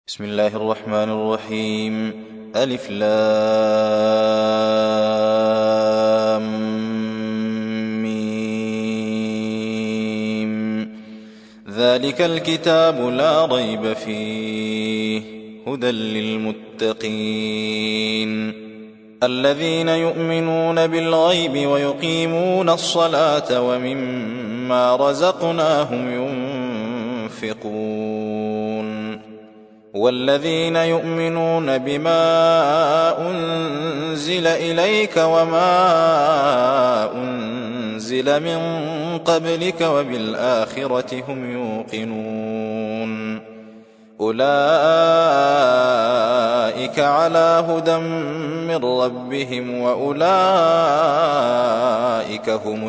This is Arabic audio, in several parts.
بسم الله الرحمن الرحيم. ألف لام ميم. ذلك الكتاب لا ريب فيه هدى للمتقين الذين يؤمنون بالغيب ويقيمون الصلاة ومما رزقناهم ينفقون والذين يؤمنون بما أنزل إليك وما أنزل من قبلك وبالآخرة هم يوقنون أولئك على هدى من ربهم وأولئك هم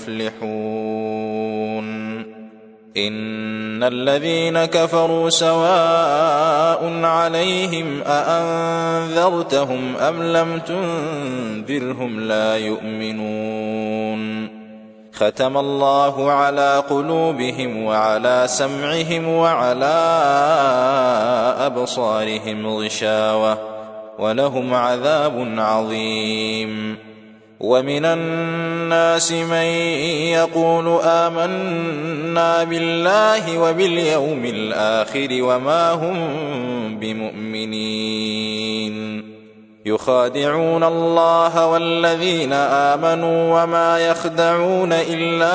المفلحون. إن الذين كفروا سواء عليهم أأنذرتهم أم لم تنذرهم لا يؤمنون. ختم الله على قلوبهم وعلى سمعهم وعلى أبصارهم غشاوة ولهم عذاب عظيم. ومن الناس من يقول آمنا بالله وباليوم الآخر وما هم بمؤمنين يخادعون الله والذين آمنوا وما يخدعون إلا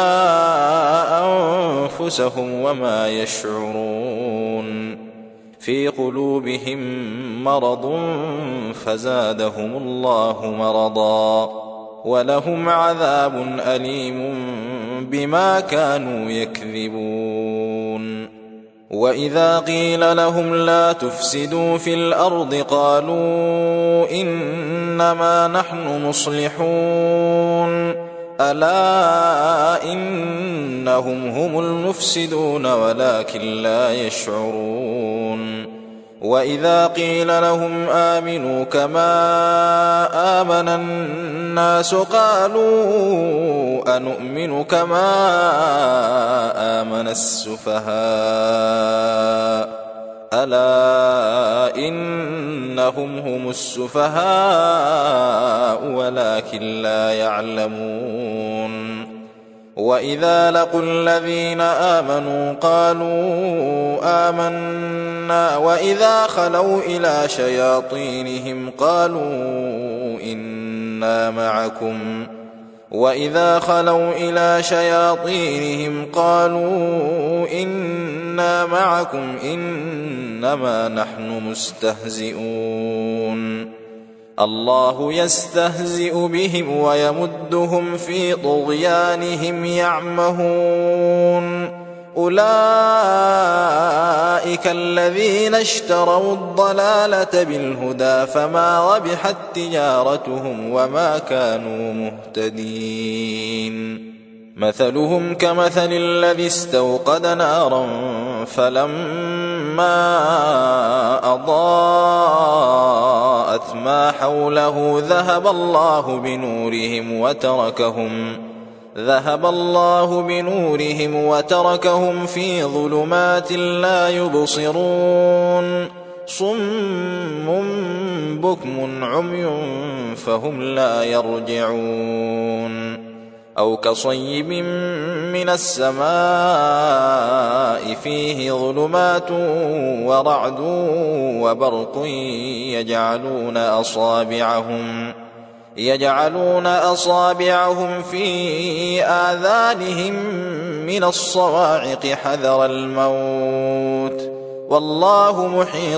أنفسهم وما يشعرون. في قلوبهم مرض فزادهم الله مرضا ولهم عذاب أليم بما كانوا يكذبون. وإذا قيل لهم لا تفسدوا في الأرض قالوا إنما نحن مصلحون ألا إنهم هم المفسدون ولكن لا يشعرون. وإذا قيل لهم آمنوا كما آمن الناس قالوا أنؤمن كما آمن السفهاء ألا إنهم هم السفهاء ولكن لا يعلمون. وإذا لقوا الذين آمنوا قالوا آمنا وإذا خلوا إلى شياطينهم قالوا إنا معكم إنما نحن مستهزئون. الله يستهزئ بهم ويمدهم في طغيانهم يعمهون. أولئك الذين اشتروا الضلالة بالهدى فما ربحت تجارتهم وما كانوا مهتدين. مثلهم كمثل الذي استوقد نارا فلما أضاءت ما حوله ذهب الله بنورهم وتركهم في ظلمات لا يبصرون. صم بكم عمي فهم لا يرجعون. أو كصيب من السماء فيه ظلمات ورعد وبرق يجعلون أصابعهم في آذانهم من الصواعق حذر الموت والله محيط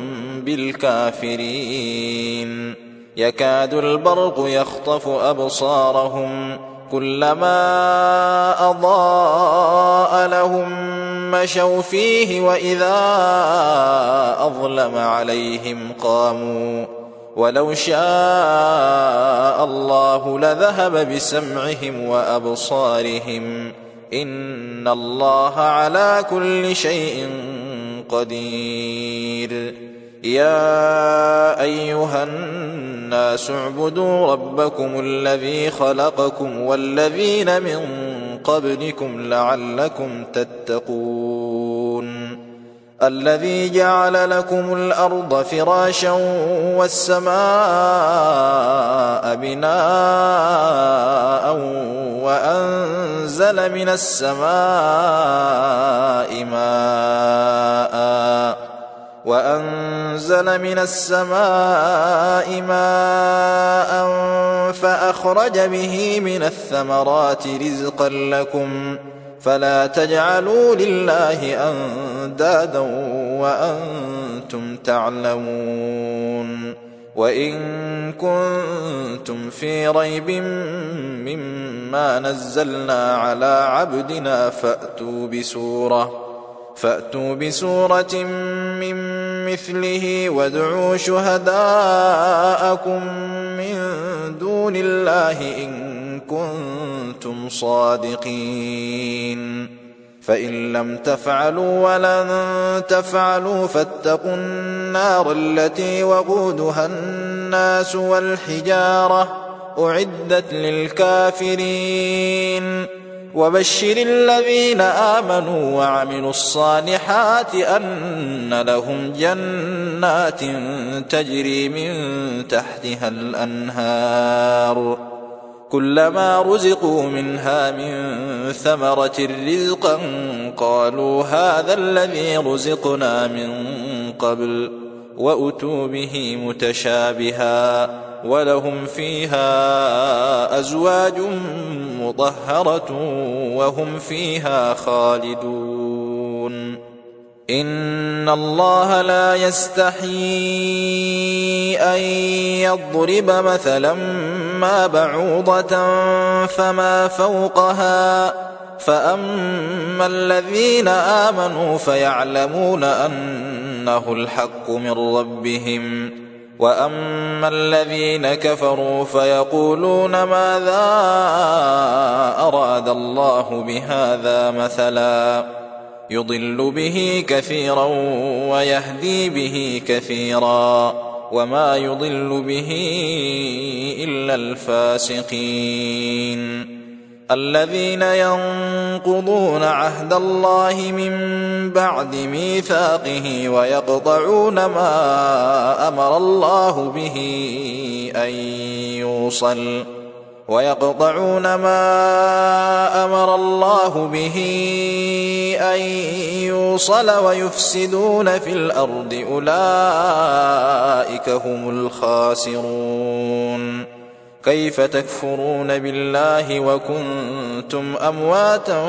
بالكافرين. يكاد البرق يخطف أبصارهم كلما أضاء لهم مشوا فيه وإذا أظلم عليهم قاموا ولو شاء الله لذهب بسمعهم وأبصارهم إن الله على كل شيء قدير. يا أيها الناس اعبدوا ربكم الذي خلقكم والذين من قبلكم لعلكم تتقون. الذي جعل لكم الأرض فراشا والسماء بناء وأنزل من السماء ماء فأخرج به من الثمرات رزقا لكم فلا تجعلوا لله أندادا وأنتم تعلمون وإن كنتم في ريب مما نزلنا على عبدنا فأتوا بسورة من مثله وادعوا شهداءكم من دون الله إن كنتم صادقين فإن لم تفعلوا ولن تفعلوا فاتقوا النار التي وقودها الناس والحجارة أعدت للكافرين وبشر الذين آمنوا وعملوا الصالحات أن لهم جنات تجري من تحتها الأنهار كلما رزقوا منها من ثمرة رزقا قالوا هذا الذي رزقنا من قبل وأتوا به متشابها ولهم فيها أزواج مطهرة وهم فيها خالدون إن الله لا يستحيي أن يضرب مثلا ما بعوضة فما فوقها فأما الذين آمنوا فيعلمون أنه الحق من ربهم وأما الذين كفروا فيقولون ماذا أراد الله بهذا مثلا يضل به كثيرا ويهدي به كثيرا وما يضل به إلا الفاسقين الذين ينقضون عهد الله من بعد ميثاقه ويقطعون ما أمر الله به أن يوصل ويفسدون في الأرض أولئك هم الخاسرون كيف تكفرون بالله وكنتم أمواتا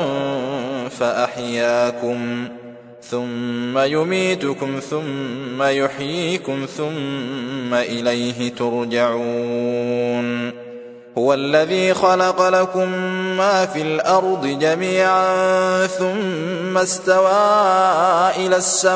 فأحياكم ثم يميتكم ثم يحييكم ثم إليه ترجعون هو الذي خلق لكم ما في الأرض جميعا ثم استوى إلى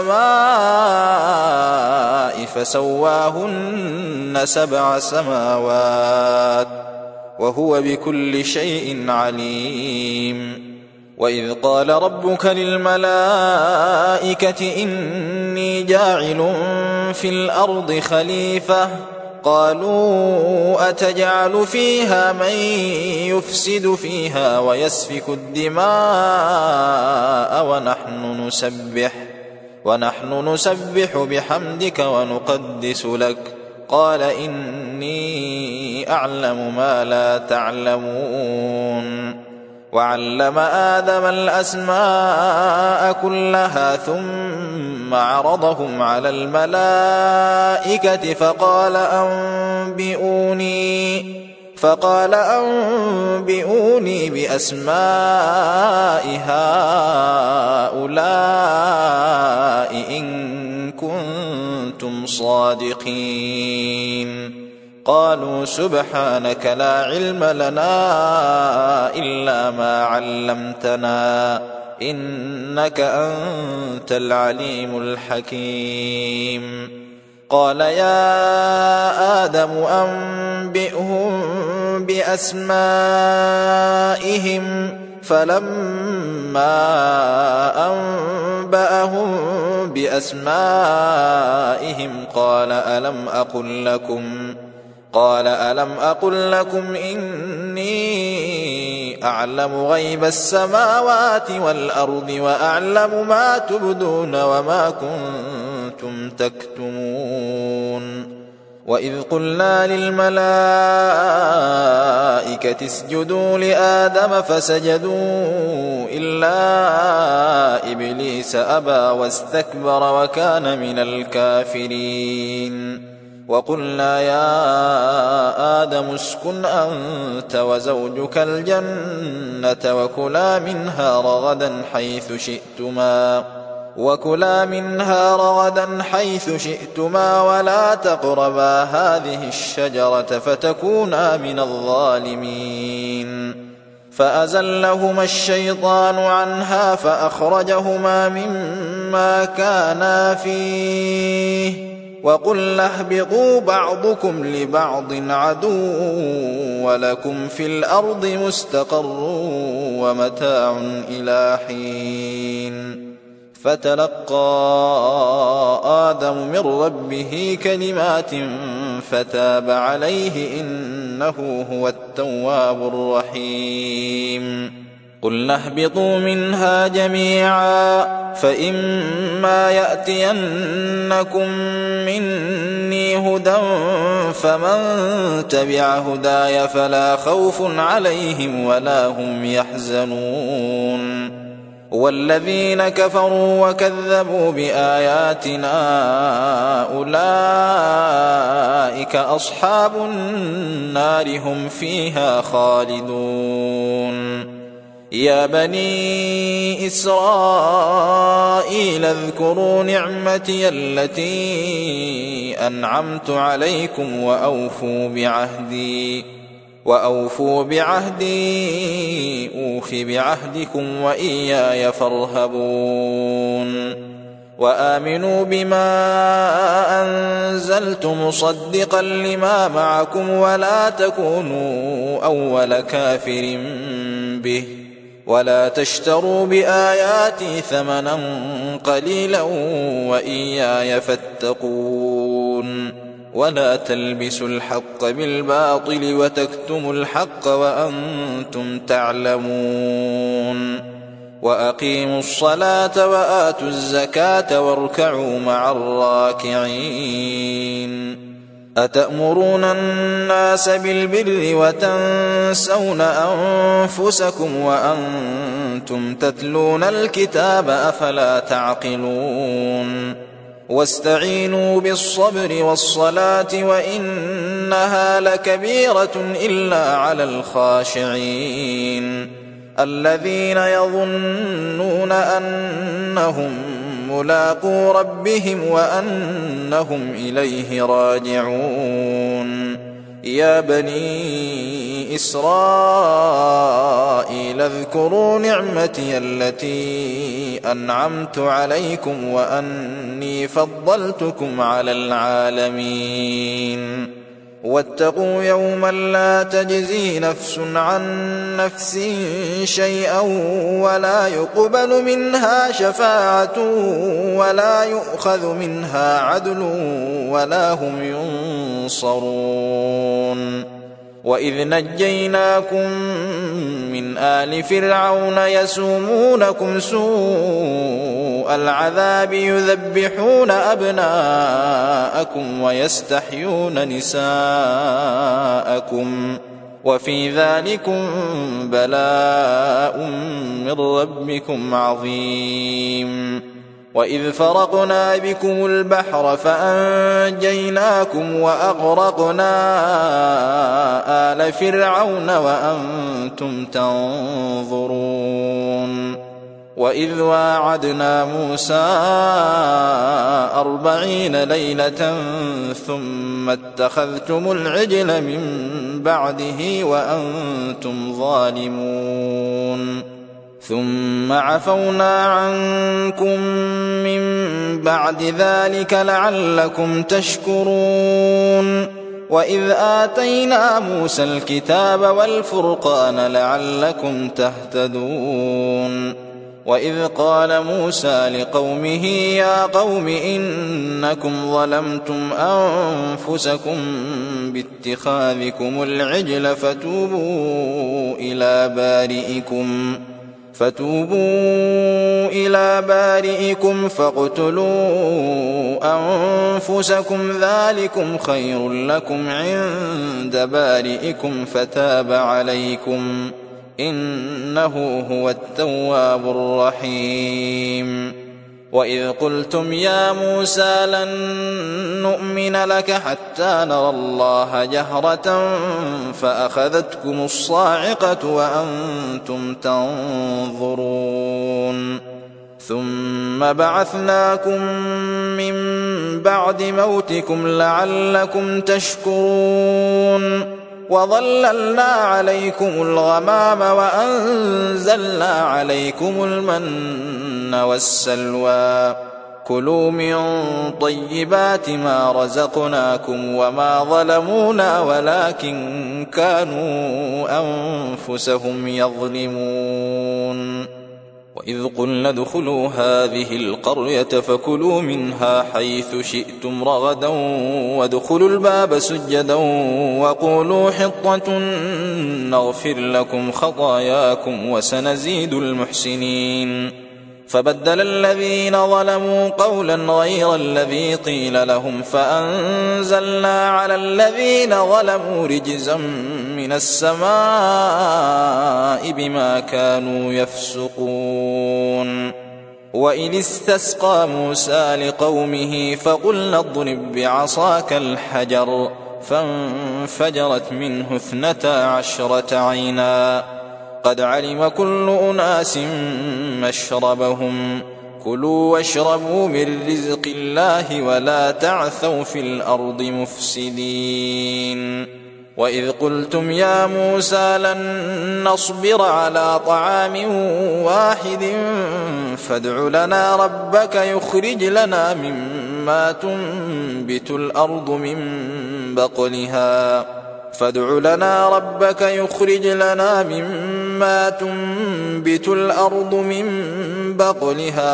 السماء فسواهن 7 سماوات وهو بكل شيء عليم وإذ قال ربك للملائكة إني جاعل في الأرض خليفة قالوا أتجعل فيها من يفسد فيها ويسفك الدماء ونحن نسبح بحمدك ونقدس لك قال إني أعلم ما لا تعلمون وعلم آدم الأسماء كلها ثم عرضهم على الملائكة فقال أنبئوني بأسماء هؤلاء إن كنتم صادقين قالوا سبحانك لا علم لنا إلا ما علمتنا إنك أنت العليم الحكيم قال يا آدم أنبئهم بأسمائهم فلما أنبأهم بأسمائهم قال ألم أقل لكم إني أعلم غيب السماوات والأرض وأعلم ما تبدون وما كنتم تكتمون وإذ قلنا للملائكة اسجدوا لآدم فسجدوا إلا إبليس أبى واستكبر وكان من الكافرين وقلنا يا آدم اسكن أنت وزوجك الجنة وكلا منها رغدا حيث شئتما ولا تقربا هذه الشجرة فتكونا من الظالمين فأزلهما الشيطان عنها فأخرجهما مما كانا فيه وقلنا اهبطوا بعضكم لبعض عدو ولكم في الأرض مستقر ومتاع إلى حين فتلقى آدم من ربه كلمات فتاب عليه إنه هو التواب الرحيم قلنا اهبطوا منها جميعا فإما يأتينكم مني هدى فمن تبع هداي فلا خوف عليهم ولا هم يحزنون والذين كفروا وكذبوا بآياتنا أولئك أصحاب النار هم فيها خالدون يا بني إسرائيل اذكروا نعمتي التي أنعمت عليكم وأوفوا بعهدي أوف بعهدكم وإياي فارهبون وآمنوا بما أنزلت مصدقا لما معكم ولا تكونوا أول كافر به ولا تشتروا بآياتي ثمنا قليلا وإياي فاتقون ولا تلبسوا الحق بالباطل وتكتموا الحق وأنتم تعلمون وأقيموا الصلاة وآتوا الزكاة واركعوا مع الراكعين أتأمرون الناس بالبر وتنسون أنفسكم وأنتم تتلون الكتاب أفلا تعقلون واستعينوا بالصبر والصلاة وإنها لكبيرة إلا على الخاشعين الذين يظنون أنهم ملاقو ربهم وأنهم إليه راجعون يا بني إسرائيل اذكروا نعمتي التي أنعمت عليكم وأني فضلتكم على العالمين واتقوا يوما لا تجزي نفس عن نفس شيئا ولا يقبل منها شفاعة ولا يؤخذ منها عدل ولا هم ينصرون وإذ نجيناكم من آل فرعون يسومونكم سوء العذاب يذبحون أبناءكم ويستحيون نساءكم وفي ذلكم بلاء من ربكم عظيم وإذ فرقنا بكم البحر فأنجيناكم وأغرقنا آل فرعون وأنتم تنظرون وإذ واعدنا موسى 40 ليلة ثم اتخذتم العجل من بعده وأنتم ظالمون ثم عفونا عنكم من بعد ذلك لعلكم تشكرون وإذ آتينا موسى الكتاب والفرقان لعلكم تهتدون وإذ قال موسى لقومه يا قوم إنكم ظلمتم أنفسكم باتخاذكم العجل فتوبوا إلى بارئكم فاقتلوا أنفسكم ذلكم خير لكم عند بارئكم فتاب عليكم إنه هو التواب الرحيم وإذ قلتم يا موسى لن نؤمن لك حتى نرى الله جهرة فأخذتكم الصاعقة وأنتم تنظرون ثم بعثناكم من بعد موتكم لعلكم تشكرون وظللنا عليكم الغمام وأنزلنا عليكم المن والسلوى كلوا من طيبات ما رزقناكم وما ظلمونا ولكن كانوا أنفسهم يظلمون وإذ قلنا ادخلوا هذه القرية فكلوا منها حيث شئتم رغدا وادخلوا الباب سجدا وقولوا حطة نغفر لكم خطاياكم وسنزيد المحسنين فبدل الذين ظلموا قولا غير الذي قيل لهم فأنزلنا على الذين ظلموا رجزا من السماء بما كانوا يفسقون وإذ استسقى موسى لقومه فقلنا اضرب بعصاك الحجر فانفجرت منه 12 عينا قد علم كل أناس مشربهم كلوا واشربوا من رزق الله ولا تعثوا في الأرض مفسدين وإذ قلتم يا موسى لن نصبر على طعام واحد فادع لنا ربك يخرج لنا مما تنبت الأرض من بقلها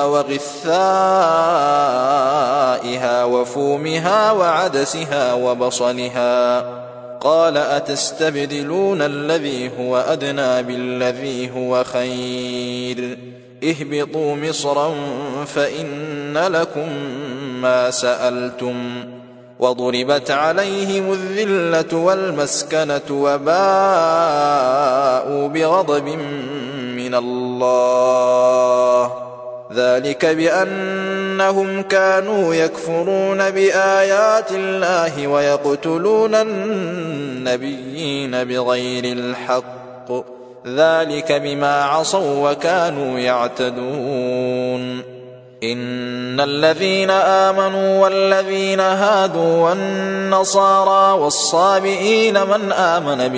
وغثائها وفومها وعدسها وبصلها قال أتستبدلون الذي هو أدنى بالذي هو خير اهبطوا مصرا فإن لكم ما سألتم وضربت عليهم الذلة والمسكنة وباءوا بغضب من الله ذلك بأنهم كانوا يكفرون بآيات الله ويقتلون النبيين بغير الحق ذلك بما عصوا وكانوا يعتدون إن الذين آمنوا والذين هادوا والنصارى والصابئين من آمن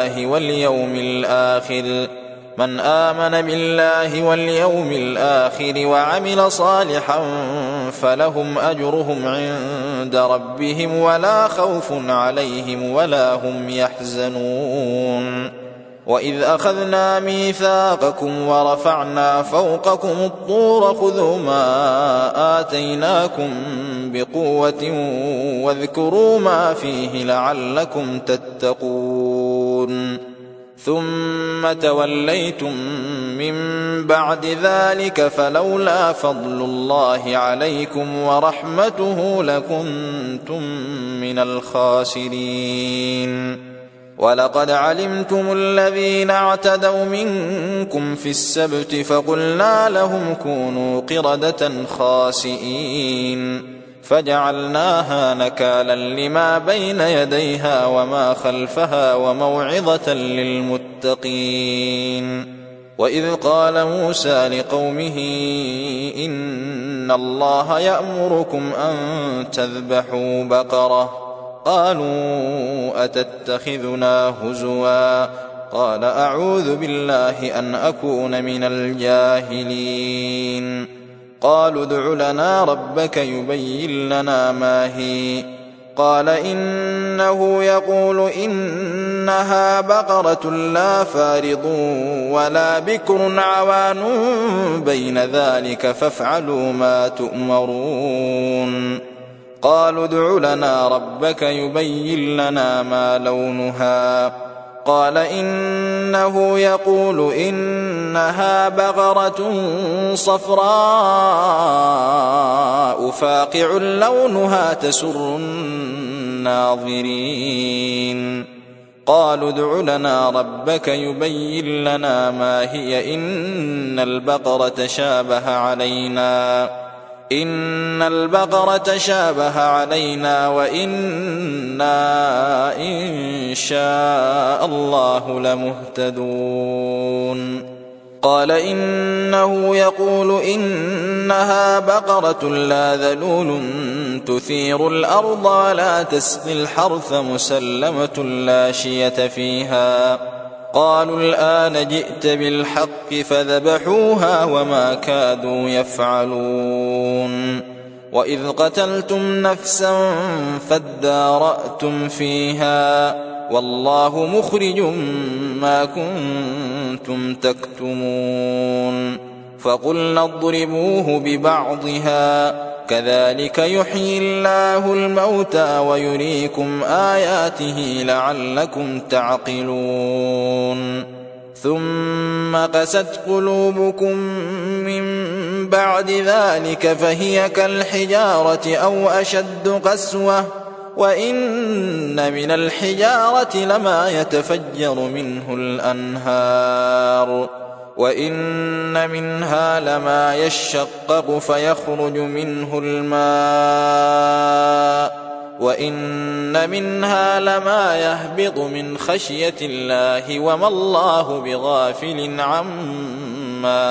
بالله واليوم الآخر وعمل صالحا فلهم أجرهم عند ربهم ولا خوف عليهم ولا هم يحزنون وإذ أخذنا ميثاقكم ورفعنا فوقكم الطور خذوا ما آتيناكم بقوة واذكروا ما فيه لعلكم تتقون ثم توليتم من بعد ذلك فلولا فضل الله عليكم ورحمته لكنتم من الخاسرين ولقد علمتم الذين اعتدوا منكم في السبت فقلنا لهم كونوا قردة خاسئين فجعلناها نكالا لما بين يديها وما خلفها وموعظة للمتقين وإذ قال موسى لقومه إن الله يأمركم أن تذبحوا بقرة قالوا أتتخذنا هزوا قال أعوذ بالله أن أكون من الجاهلين قالوا ادع لنا ربك يبين لنا ما هي قال إنه يقول إنها بقرة لا فارض ولا بكر عوان بين ذلك فافعلوا ما تؤمرون قالوا ادع لنا ربك يبين لنا ما لونها قال إنه يقول إنها بقرة صفراء فاقع لونها تسر الناظرين قالوا ادع لنا ربك يبين لنا ما هي إن البقرة شابه علينا وإنا إن شاء الله لمهتدون قال إنه يقول إنها بقرة لا ذلول تثير الأرض ولا تسقي الحرث مسلمة لا شية فيها قالوا الآن جئت بالحق فذبحوها وما كادوا يفعلون وإذ قتلتم نفسا فادارأتم فيها والله مخرج ما كنتم تكتمون فقلنا اضربوه ببعضها كذلك يحيي الله الموتى ويريكم آياته لعلكم تعقلون ثم قست قلوبكم من بعد ذلك فهي كالحجارة أو أشد قسوة وإن من الحجارة لما يتفجر منه الأنهار وإن منها لما يشقق فيخرج منه الماء وإن منها لما يهبط من خشية الله وما الله بغافل عما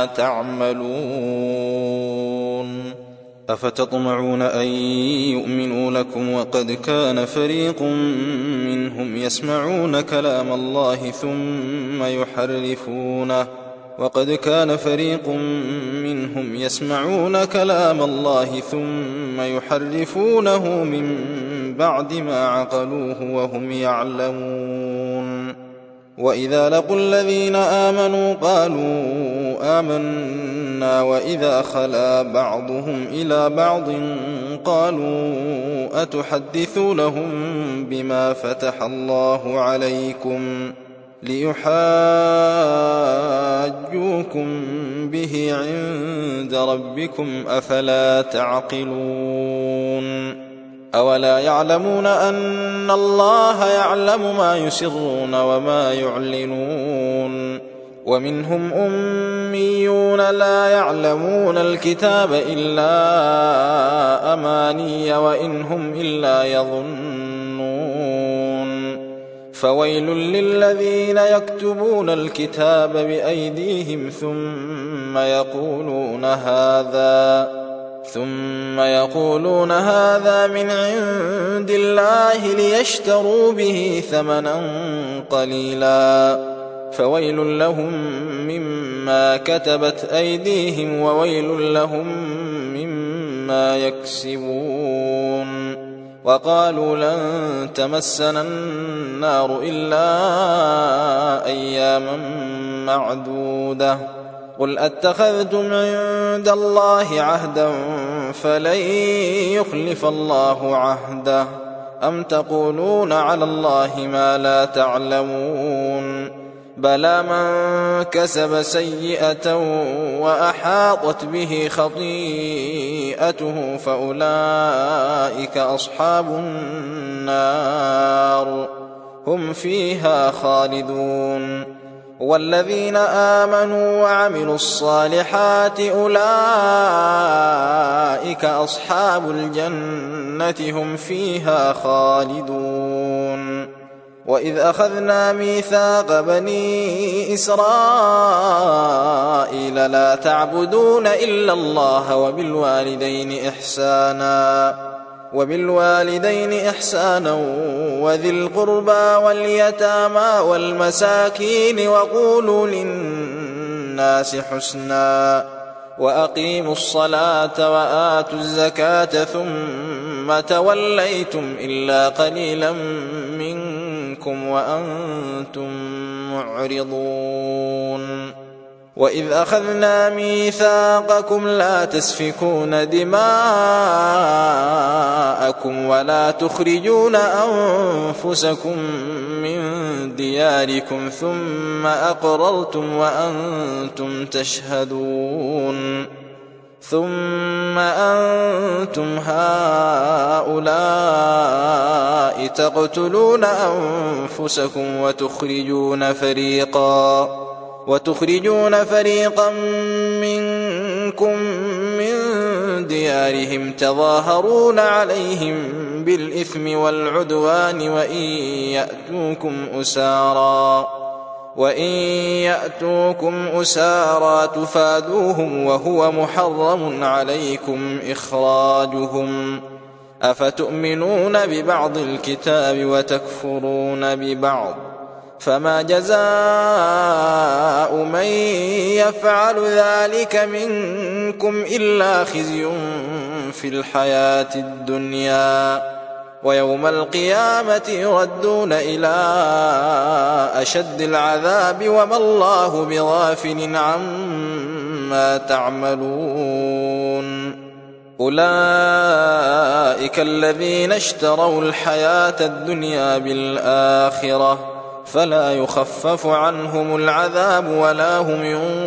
تعملون أفتطمعون أن يؤمنوا لكم وقد كان فريق منهم يسمعون كلام الله ثم يحرفونه من بعد ما عقلوه وهم يعلمون وإذا لقوا الذين آمنوا قالوا آمنا وإذا خلا بعضهم إلى بعض قالوا أتحدثونهم بما فتح الله عليكم ليحاجوكم به عند ربكم أفلا تعقلون أولا يعلمون أن الله يعلم ما يسرون وما يعلنون ومنهم أميون لا يعلمون الكتاب إلا أماني وإن هم إلا يظنون فويل للذين يكتبون الكتاب بأيديهم ثم يقولون هذا من عند الله ليشتروا به ثمنا قليلا فويل لهم مما كتبت أيديهم وويل لهم مما يكسبون وقالوا لن تمسنا النار إلا أياما معدودة قل أتخذتم عند الله عهدا فلن يخلف الله عهده أم تقولون على الله ما لا تعلمون بلى من كسب سيئة وأحاطت به خطيئته فأولئك أصحاب النار هم فيها خالدون والذين آمنوا وعملوا الصالحات أولئك أصحاب الجنة هم فيها خالدون وإذ أخذنا ميثاق بني إسرائيل لا تعبدون إلا الله وبالوالدين إحسانا وذي القربى واليتامى والمساكين وقولوا للناس حسنا وأقيموا الصلاة وآتوا الزكاة ثم توليتم إلا قليلا منكم وأنتم معرضون وإذ أخذنا ميثاقكم لا تسفكون دماءكم ولا تخرجون أنفسكم من دياركم ثم أقررتم وأنتم تشهدون ثم أنتم هؤلاء تقتلون أنفسكم وتخرجون فريقا منكم من ديارهم تظاهرون عليهم بالإثم والعدوان وإن يأتوكم أسارى تفادوهم وهو محرم عليكم إخراجهم أفتؤمنون ببعض الكتاب وتكفرون ببعض فما جزاء من يفعل ذلك منكم إلا خزي في الحياة الدنيا ويوم القيامة يردون إلى أشد العذاب وما الله بغافل عما تعملون أولئك الذين اشتروا الحياة الدنيا بالآخرة فلا يخفف عنهم العذاب ولا هم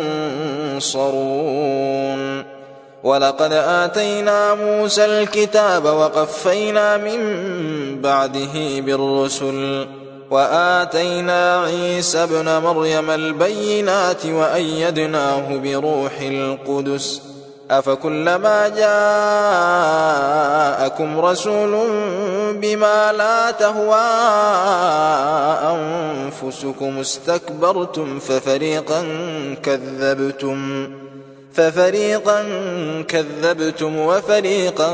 ينصرون ولقد آتينا موسى الكتاب وقفينا من بعده بالرسل وآتينا عيسى ابن مريم البينات وأيدناه بروح القدس أفكلما جاءكم رسول بما لا تهوى أنفسكم استكبرتم ففريقا كذبتم وفريقا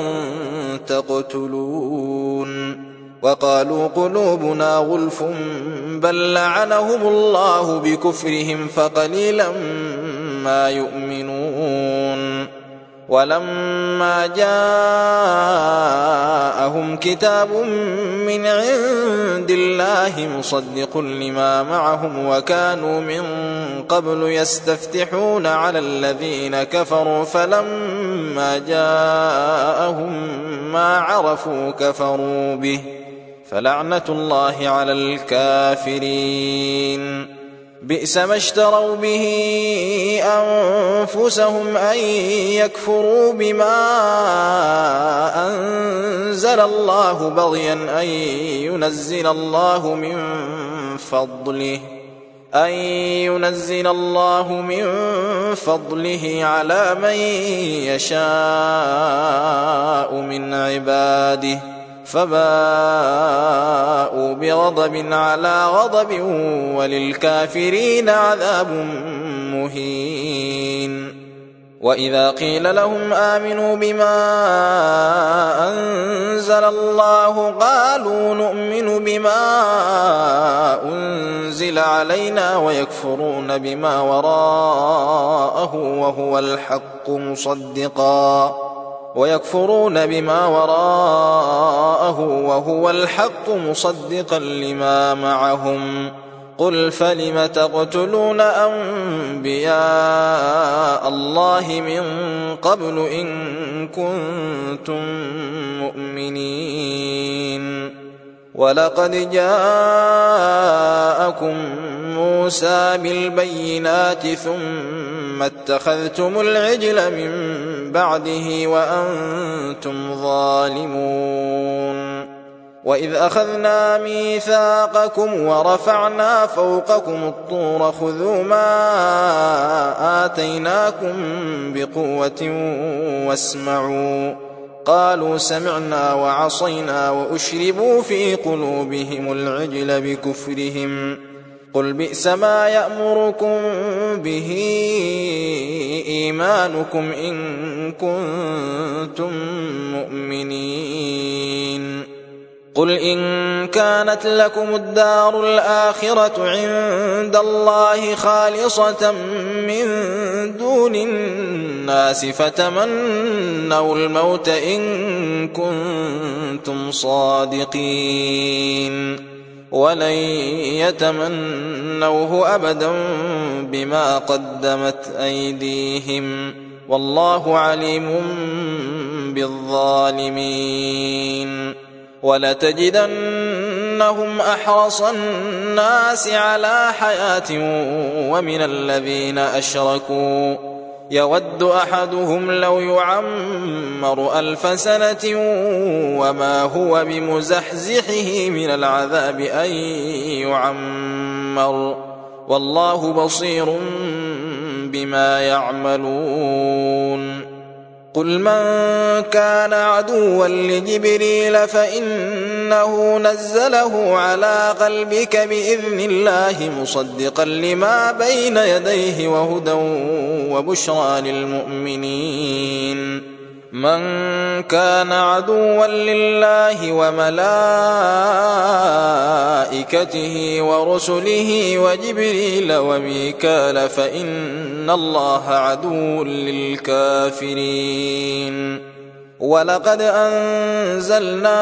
تقتلون وقالوا قلوبنا غلف بل لعنهم الله بكفرهم فقليلا ما يؤمنون ولما جاءهم كتاب من عند الله مصدق لما معهم وكانوا من قبل يستفتحون على الذين كفروا فلما جاءهم ما عرفوا كفروا به فلعنة الله على الكافرين بئس ما اشتروا به أنفسهم أن يكفروا بما أنزل الله بغيا أن ينزل الله من فضله على من يشاء من عباده فباءوا بغضب على غضب وللكافرين عذاب مهين وإذا قيل لهم آمنوا بما أنزل الله قالوا نؤمن بما أنزل علينا ويكفرون بما وراءه وهو الحق مصدقا لما معهم قل فلم تقتلون أنبياء الله من قبل إن كنتم مؤمنين ولقد جاءكم موسى بالبينات ثم اتخذتم العجل من بعده وأنتم ظالمون وإذ أخذنا ميثاقكم ورفعنا فوقكم الطور خذوا ما آتيناكم بقوة واسمعوا قالوا سمعنا وعصينا وأشربوا في قلوبهم العجل بكفرهم قل بئس ما يأمركم به إيمانكم إن كنتم مؤمنين قل إن كانت لكم الدار الآخرة عند الله خالصة من دون الناس فتمنوا الموت إن كنتم صادقين ولن يتمنوه أبدا بما قدمت أيديهم والله عليم بالظالمين ولتجدنهم أحرص الناس على حياة ومن الذين أشركوا يود أحدهم لو يعمر 1000 سنة وما هو بمزحزحه من العذاب أن يعمر والله بصير بما يعملون قل من كان عدوا لجبريل فإنه نزله على قلبك بإذن الله مصدقا لما بين يديه وهدى وبشرى للمؤمنين من كان عدوا لله وملائكته ورسله وجبريل وميكال فإن الله عدو للكافرين ولقد أنزلنا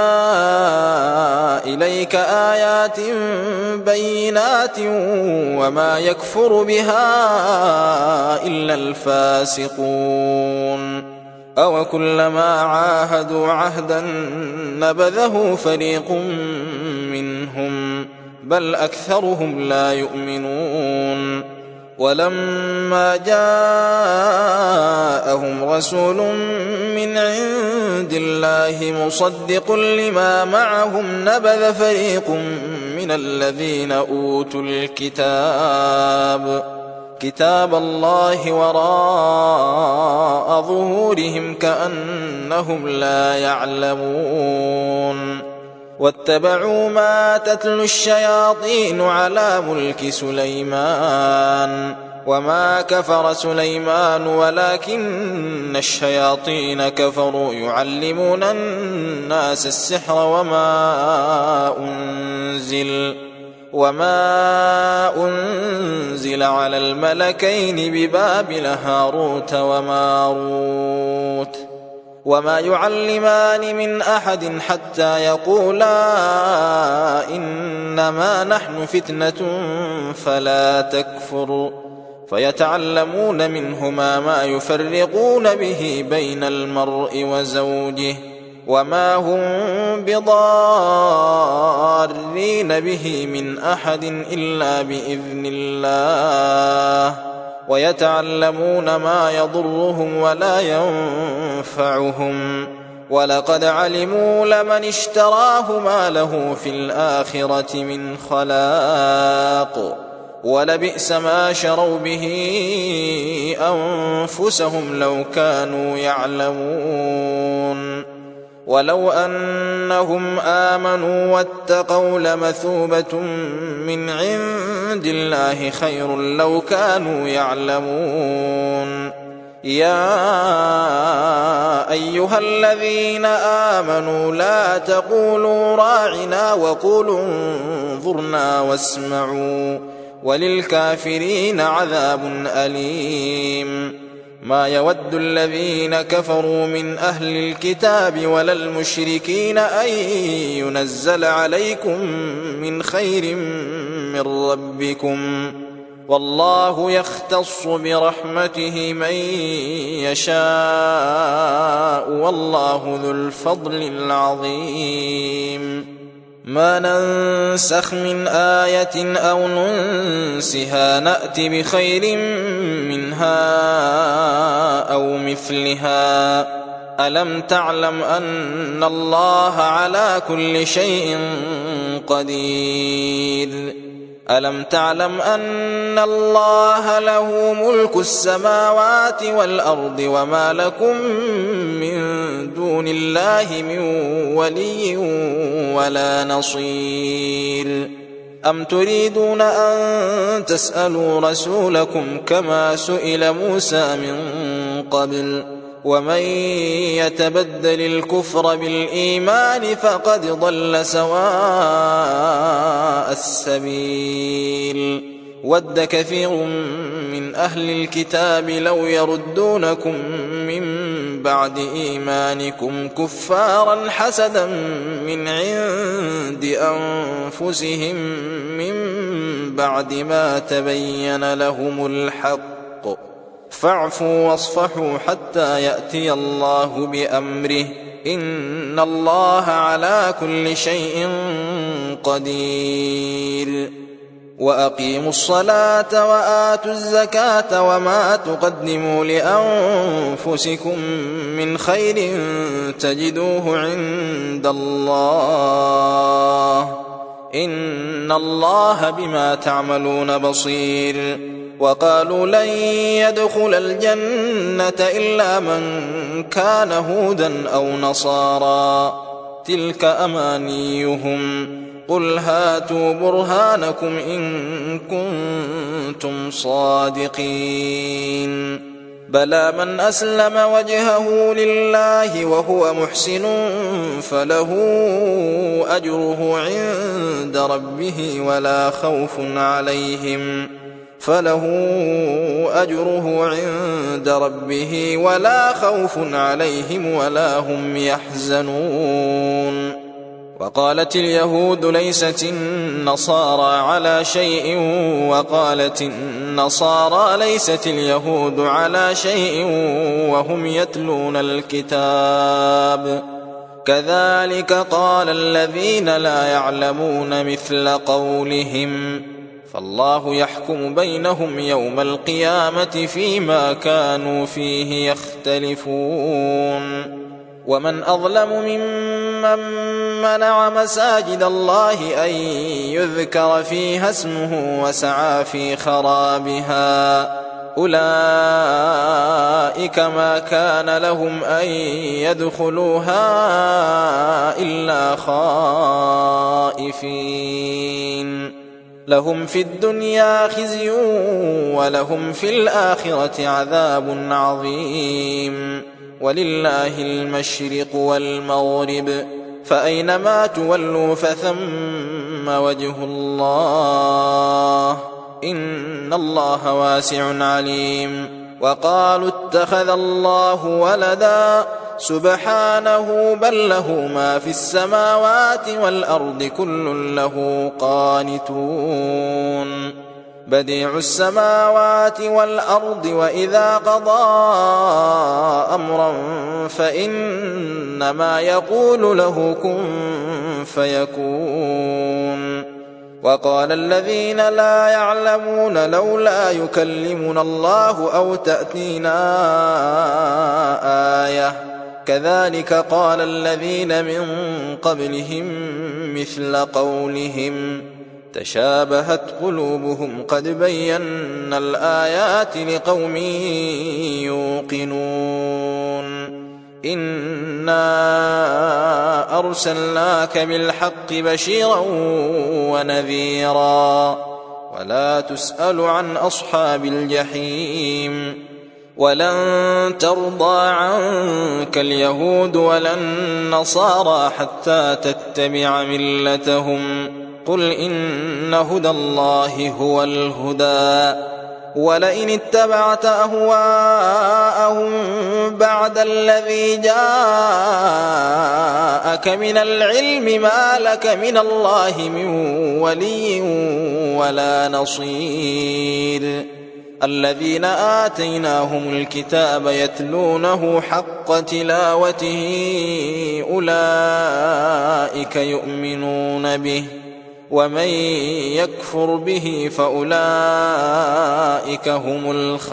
إليك آيات بينات وما يكفر بها إلا الفاسقون أو كلما عاهدوا عهدا نبذه فريق منهم بل أكثرهم لا يؤمنون ولما جاءهم رسول من عند الله مصدق لما معهم نبذ فريق من الذين أوتوا كتاب الله وراء ظهورهم كأنهم لا يعلمون واتبعوا ما تتلو الشياطين على ملك سليمان وما كفر سليمان ولكن الشياطين كفروا يعلمون الناس السحر وما أنزل على الملكين ببابل هاروت وماروت وما يعلمان من أحد حتى يقولا إنما نحن فتنة فلا تكفر فيتعلمون منهما ما يفرقون به بين المرء وزوجه وما هم بضارين به من أحد إلا بإذن الله ويتعلمون ما يضرهم ولا ينفعهم ولقد علموا لمن اشتراه ما له في الآخرة من خلاق ولبئس ما شروا به أنفسهم لو كانوا يعلمون ولو أنهم آمنوا واتقوا لمثوبة من عند الله خير لو كانوا يعلمون يا أيها الذين آمنوا لا تقولوا راعنا وقولوا انظرنا واسمعوا وللكافرين عذاب أليم ما يود الذين كفروا من أهل الكتاب ولا المشركين أن ينزل عليكم من خير من ربكم والله يختص برحمته من يشاء والله ذو الفضل العظيم ما ننسخ من آية أو ننسها نأت بخير منها أو مثلها ألم تعلم أن الله على كل شيء قدير ألم تعلم أن الله له ملك السماوات والأرض وما لكم من دون الله من ولي ولا نصير أم تريدون أن تسألوا رسولكم كما سئل موسى من قبل ومن يتبدل الكفر بالإيمان فقد ضل سواء السبيل ود كثير من أهل الكتاب لو يردونكم من بعد إيمانكم كفارا حسدا من عند أنفسهم من بعد ما تبين لهم الحق فاعفوا واصفحوا حتى يأتي الله بأمره إن الله على كل شيء قدير وأقيموا الصلاة وآتوا الزكاة وما تقدموا لأنفسكم من خير تجدوه عند الله إن الله بما تعملون بصير وقالوا لن يدخل الجنة إلا من كان هودا أو نصارى تلك أمانيهم قل هاتوا برهانكم إن كنتم صادقين بلى من أسلم وجهه لله وهو محسن فله أجره عند ربه ولا خوف عليهم ولا هم يحزنون وقالت اليهود ليست النصارى على شيء وقالت النصارى ليست اليهود على شيء وهم يتلون الكتاب كذلك قال الذين لا يعلمون مثل قولهم فالله يحكم بينهم يوم القيامة فيما كانوا فيه يختلفون ومن أظلم ممن منع مساجد الله أن يذكر فيها اسمه وسعى في خرابها أولئك ما كان لهم أن يدخلوها إلا خائفين لهم في الدنيا خزي ولهم في الآخرة عذاب عظيم ولله المشرق والمغرب فأينما تولوا فثم وجه الله إن الله واسع عليم وقالوا اتخذ الله ولدا سبحانه بل له ما في السماوات والأرض كل له قانتون بديع السماوات والأرض وإذا قضى أمرا فإنما يقول له كن فيكون وقال الذين لا يعلمون لولا يكلمنا الله أو تأتينا آية كذلك قال الذين من قبلهم مثل قولهم تشابهت قلوبهم قد بينا الآيات لقوم يوقنون إنا أرسلناك بالحق بشيرا ونذيرا ولا تسأل عن أصحاب الجحيم ولن ترضى عنك اليهود ولا النصارى حتى تتبع ملتهم قل إن هدى الله هو الهدى ولئن اتبعت أهواءهم بعد الذي جاءك من العلم ما لك من الله من ولي ولا نصير الذين آتيناهم الكتاب يتلونه حق تلاوته أولئك يؤمنون به ومن يكفر به فأولئك هم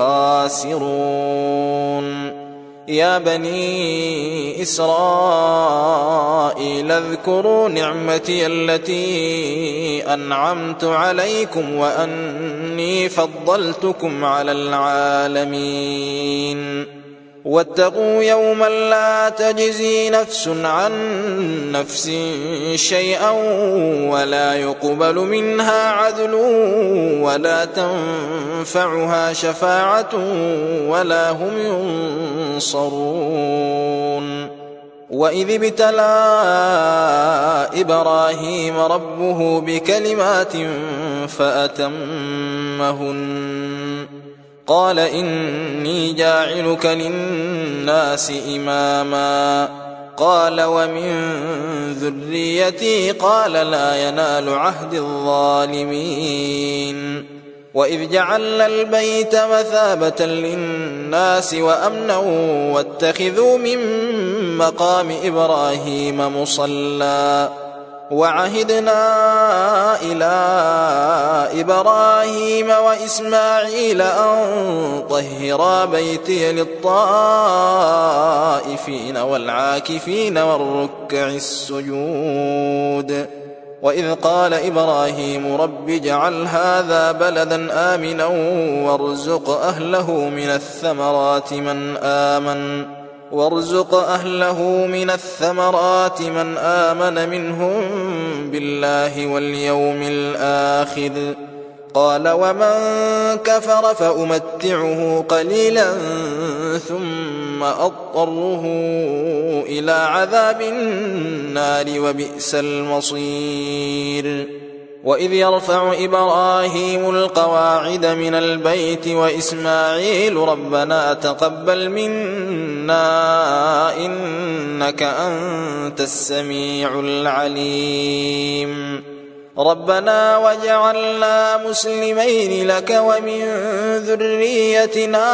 الخاسرون يا بني إسرائيل اذكروا نعمتي التي أنعمت عليكم وأني فضلتكم على العالمين واتقوا يوما لا تجزي نفس عن نفس شيئا ولا يقبل منها عدل ولا تنفعها شفاعة ولا هم ينصرون وإذ ابتلى إبراهيم ربه بكلمات فأتمهن قال إني جاعلك للناس إماما قال ومن ذريتي قال لا ينال عهد الظالمين وإذ جعلنا البيت مثابة للناس وأمنا واتخذوا من مقام إبراهيم مصلى وعهدنا إلى إبراهيم وإسماعيل أن طهرا بيتي للطائفين والعاكفين والركع السجود وإذ قال إبراهيم رب اجعل هذا بلدا آمنا وارزق أهله من الثمرات من آمن منهم بالله واليوم الآخر قال ومن كفر فأمتعه قليلا ثم أضطره إلى عذاب النار وبئس المصير وإذ يرفع إبراهيم القواعد من البيت وإسماعيل ربنا تقبل منا إنك أنت السميع العليم ربنا واجعلنا مسلمين لك ومن ذريتنا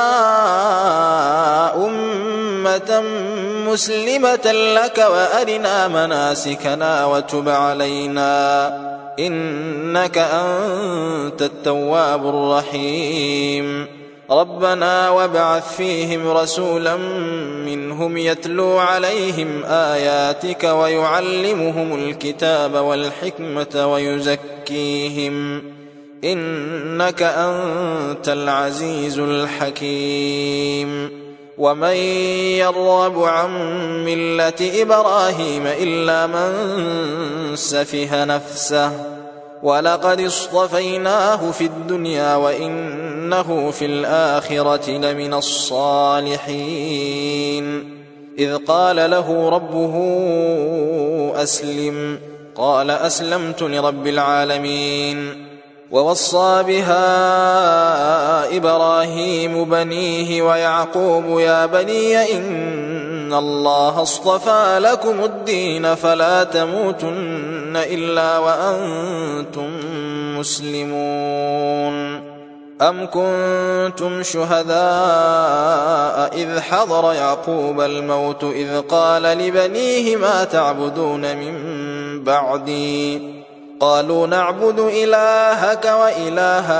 أمة مسلمة لك وأرنا مناسكنا وتب علينا إنك أنت التواب الرحيم ربنا وابعث فيهم رسولا منهم يتلو عليهم آياتك ويعلمهم الكتاب والحكمة ويزكيهم إنك أنت العزيز الحكيم ومن يرغب عن ملة إبراهيم إلا من سفه نفسه ولقد اصطفيناه في الدنيا وإنه في الآخرة لمن الصالحين إذ قال له ربه أسلم قال أسلمت لرب العالمين ووصى بها إبراهيم بنيه ويعقوب يا بني إن الله اصطفى لكم الدين فلا تموتن إلا وأنتم مسلمون أم كنتم شهداء إذ حضر يعقوب الموت إذ قال لبنيه ما تعبدون من بعدي قالوا نعبد إلهك وإله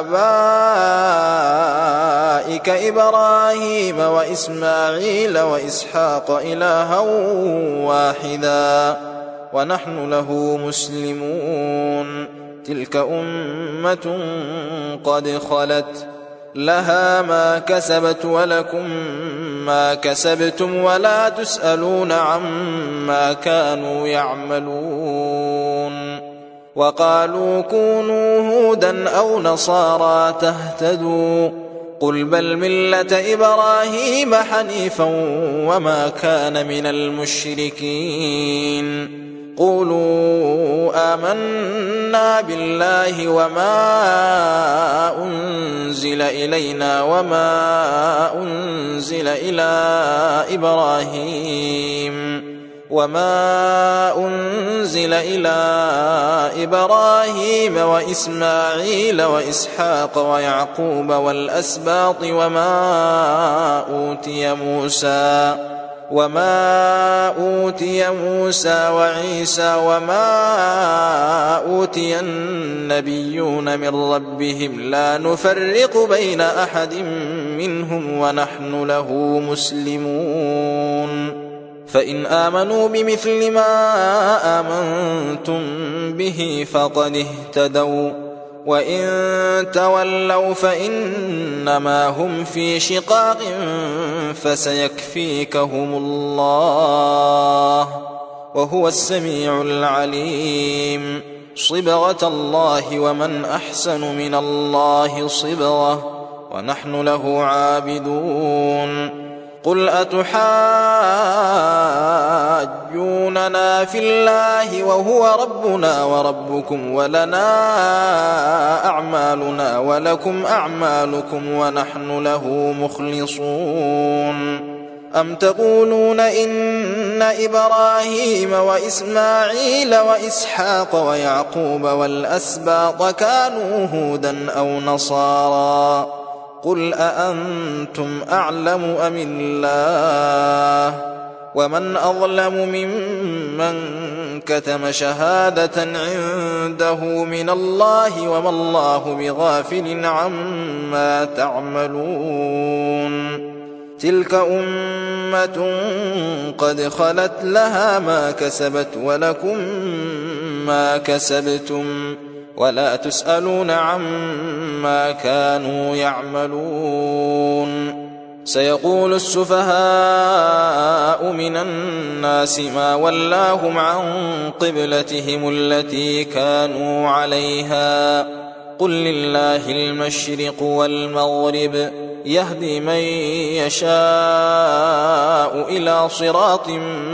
آبائك إبراهيم وإسماعيل وإسحاق إلها واحدا ونحن له مسلمون تلك أمة قد خلت لها ما كسبت ولكم ما كسبتم ولا تسألون عما كانوا يعملون وقالوا كونوا هودا أو نصارى تهتدوا قل بل ملة إبراهيم حنيفا وما كان من المشركين قولوا آمنا بالله وما أنزل إلينا وما أنزل إلى إبراهيم وإسماعيل وإسحاق ويعقوب والأسباط وما أوتي موسى وعيسى وما أوتي النبيون من ربهم لا نفرق بين أحد منهم ونحن له مسلمون فإن آمنوا بمثل ما آمنتم به فقد اهتدوا وإن تولوا فإنما هم في شقاق فسيكفيكهم الله وهو السميع العليم صبغة الله ومن أحسن من الله صبغة ونحن له عابدون قل أتحاجوننا في الله وهو ربنا وربكم ولنا أعمالنا ولكم أعمالكم ونحن له مخلصون أم تقولون إن إبراهيم وإسماعيل وإسحاق ويعقوب والأسباط كانوا هودا أو نصارى قل أأنتم أعلم أم الله ومن أظلم ممن كتم شهادة عنده من الله وما الله بغافل عما تعملون تلك أمة قد خلت لها ما كسبت ولكم ما كسبتم ولا تسألون عما كانوا يعملون سيقول السفهاء من الناس ما ولاهم عن قبلتهم التي كانوا عليها قل لله المشرق والمغرب يهدي من يشاء إلى صراط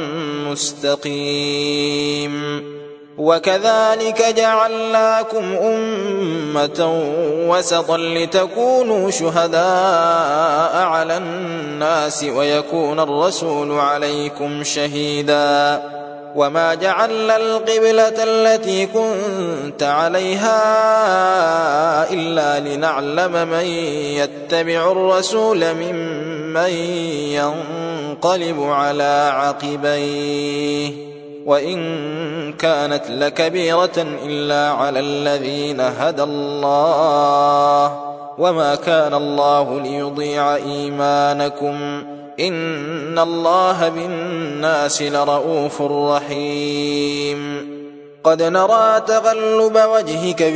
مستقيم وكذلك جعلناكم أمة وسطا لتكونوا شهداء على الناس ويكون الرسول عليكم شهيدا وما جعلنا القبلة التي كنت عليها إلا لنعلم من يتبع الرسول ممن ينقلب على عقبيه وإن كانت لكبيرة إلا على الذين هدى الله وما كان الله ليضيع إيمانكم إن الله بالناس لرؤوف رحيم قد نرى تقلب وجهك في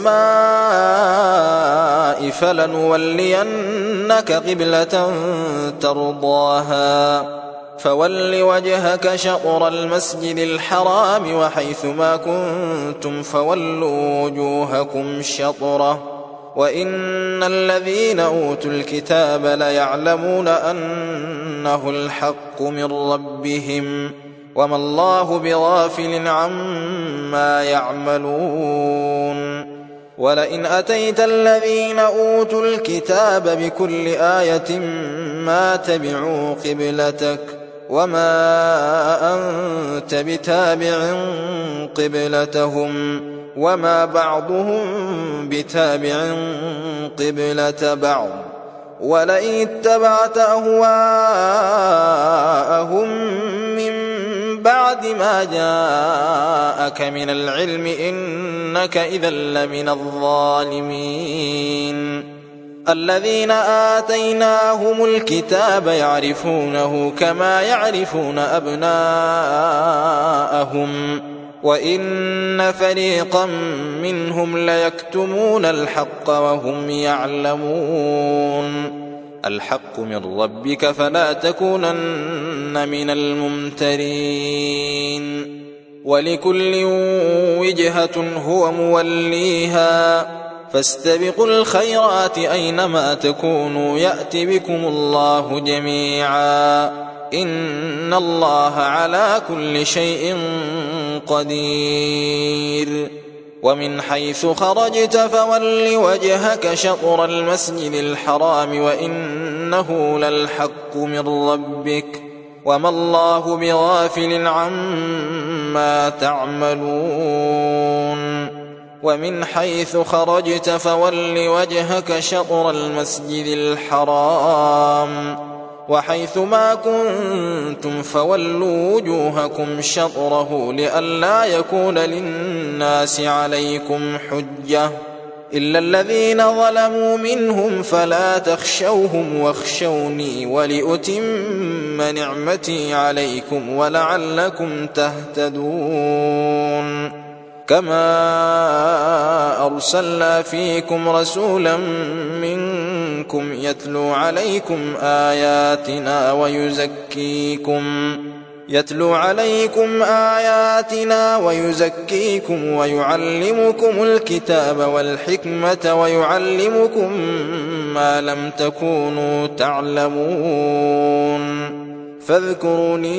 السماء فلنولينك قبلة ترضاها فول وجهك شطر المسجد الحرام وحيث ما كنتم فولوا وجوهكم شطره وإن الذين أوتوا الكتاب ليعلمون أنه الحق من ربهم وما الله بغافل عما يعملون ولئن أتيت الذين أوتوا الكتاب بكل آية ما تبعوا قبلتك وما أنت بتابع قبلتهم وما بعضهم بتابع قبلة بعض ولئن اتبعت أهواءهم من بعد ما جاءك من العلم إنك إذا لمن الظالمين الذين آتيناهم الكتاب يعرفونه كما يعرفون أبناءهم وإن فريقا منهم ليكتمون الحق وهم يعلمون الحق من ربك فلا تكونن من الممترين ولكل وجهة هو موليها فاستبقوا الخيرات أينما تكونوا يأت بكم الله جميعا إن الله على كل شيء قدير ومن حيث خرجت فول وجهك شطر المسجد الحرام وإنه للحق من ربك وما الله بغافل عما تعملون ومن حيث خرجت فول وجهك شطر المسجد الحرام وحيث ما كنتم فولوا وجوهكم شطره لئلا يكون للناس عليكم حجة إلا الذين ظلموا منهم فلا تخشوهم واخشوني ولأتم نعمتي عليكم ولعلكم تهتدون كما أرسلنا فيكم رسولا منكم يتلو عليكم آياتنا يتلو عليكم آياتنا ويزكيكم ويعلمكم الكتاب والحكمة ويعلمكم ما لم تكونوا تعلمون فاذكروني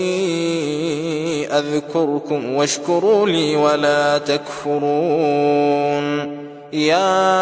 أذكركم واشكروا لي ولا تكفرون يا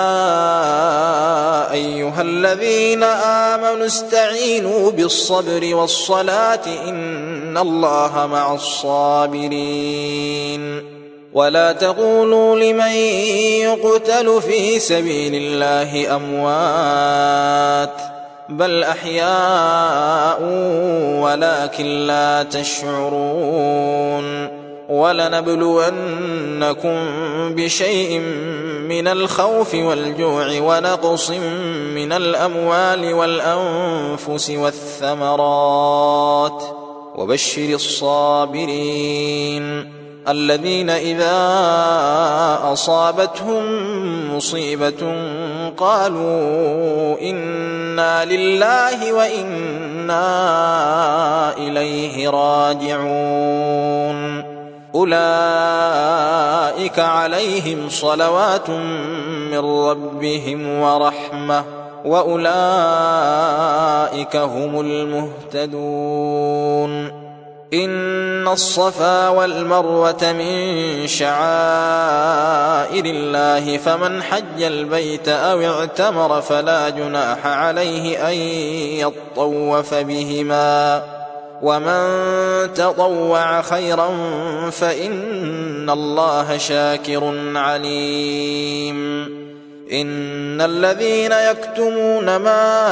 أيها الذين آمنوا استعينوا بالصبر والصلاة إن الله مع الصابرين ولا تقولوا لمن يقتل في سبيل الله أموات بل أحياء ولكن لا تشعرون ولنبلونكم بشيء من الخوف والجوع ونقص من الأموال والأنفس والثمرات وبشر الصابرين الذين إذا أصابتهم مصيبة قالوا إنا لله وإنا إليه راجعون أولئك عليهم صلوات من ربهم ورحمة وأولئك هم المهتدون إن الصفا والمروة من شعائر الله فمن حج البيت أو اعتمر فلا جناح عليه أن يطوف بهما ومن تطوع خيرا فإن الله شاكر عليم إن الذين يكتمون ما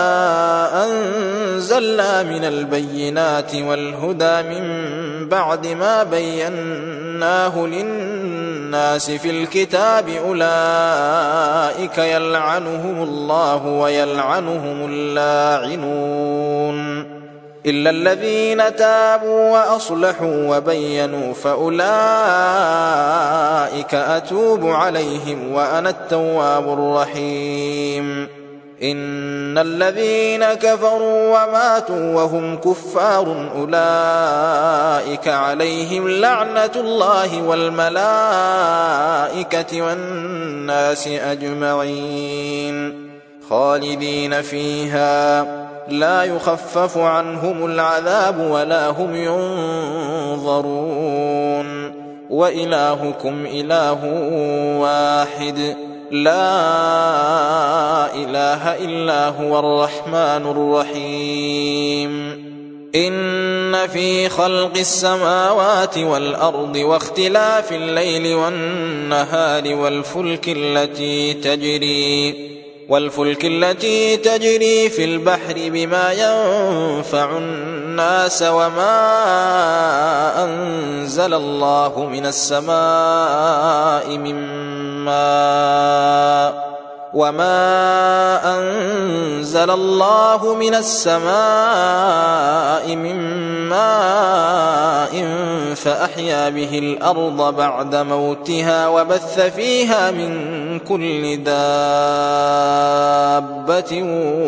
أنزلنا من البينات والهدى من بعد ما بيناه للناس في الكتاب أولئك يلعنهم الله ويلعنهم اللاعنون إلا الذين تابوا وأصلحوا وبينوا فأولئك أتوب عليهم وأنا التواب الرحيم إن الذين كفروا وماتوا وهم كفار أولئك عليهم لعنة الله والملائكة والناس أجمعين خالدين فيها لا يخفف عنهم العذاب ولا هم ينظرون وإلهكم إله واحد لا إله إلا هو الرحمن الرحيم إن في خلق السماوات والأرض واختلاف الليل والنهار والفلك التي تجري في البحر بما ينفع الناس وما أنزل الله من السماء من ماء فأحيا به الأرض بعد موتها وبث فيها من كل دابة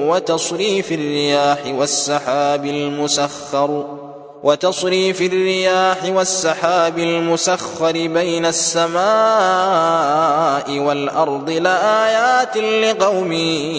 وتصريف الرياح والسحاب المسخر بين السماء والأرض لآيات لقوم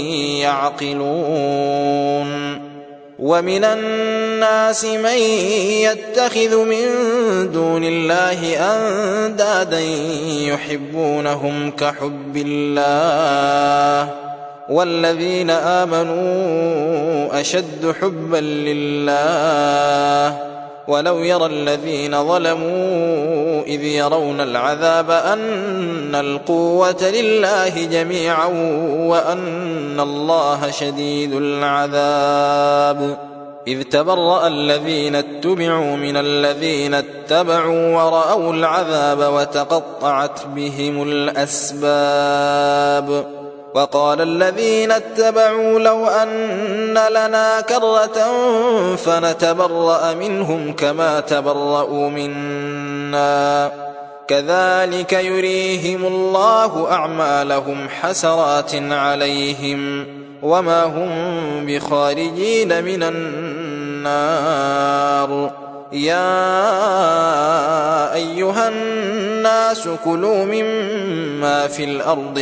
يعقلون ومن الناس من يتخذ من دون الله أندادا يحبونهم كحب الله والذين آمنوا أشد حبا لله ولو يرى الذين ظلموا إذ يرون العذاب أن القوة لله جميعا وأن الله شديد العذاب إذ تبرأ الذين اتبعوا من الذين اتبعوا ورأوا العذاب وتقطعت بهم الأسباب وقال الذين اتبعوا لو أن لنا كرة فنتبرأ منهم كما تبرأوا منا كذلك يريهم الله أعمالهم حسرات عليهم وما هم بخارجين من النار يا أيها الناس كلوا مما في الأرض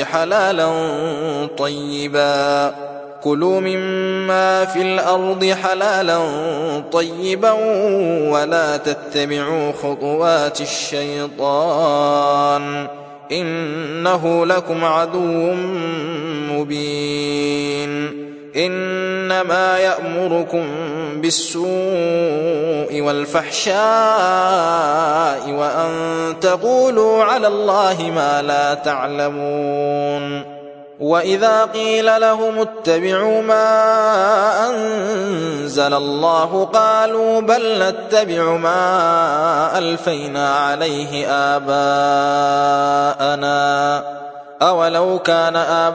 حلالا طيبا ولا تتبعوا خطوات الشيطان إنه لكم عدو مبين إنما يأمركم بالسوء والفحشاء وأن تقولوا على الله ما لا تعلمون وإذا قيل لهم اتبعوا ما أنزل الله قالوا بل نتبع ما ألفينا عليه آباءنا أولو كان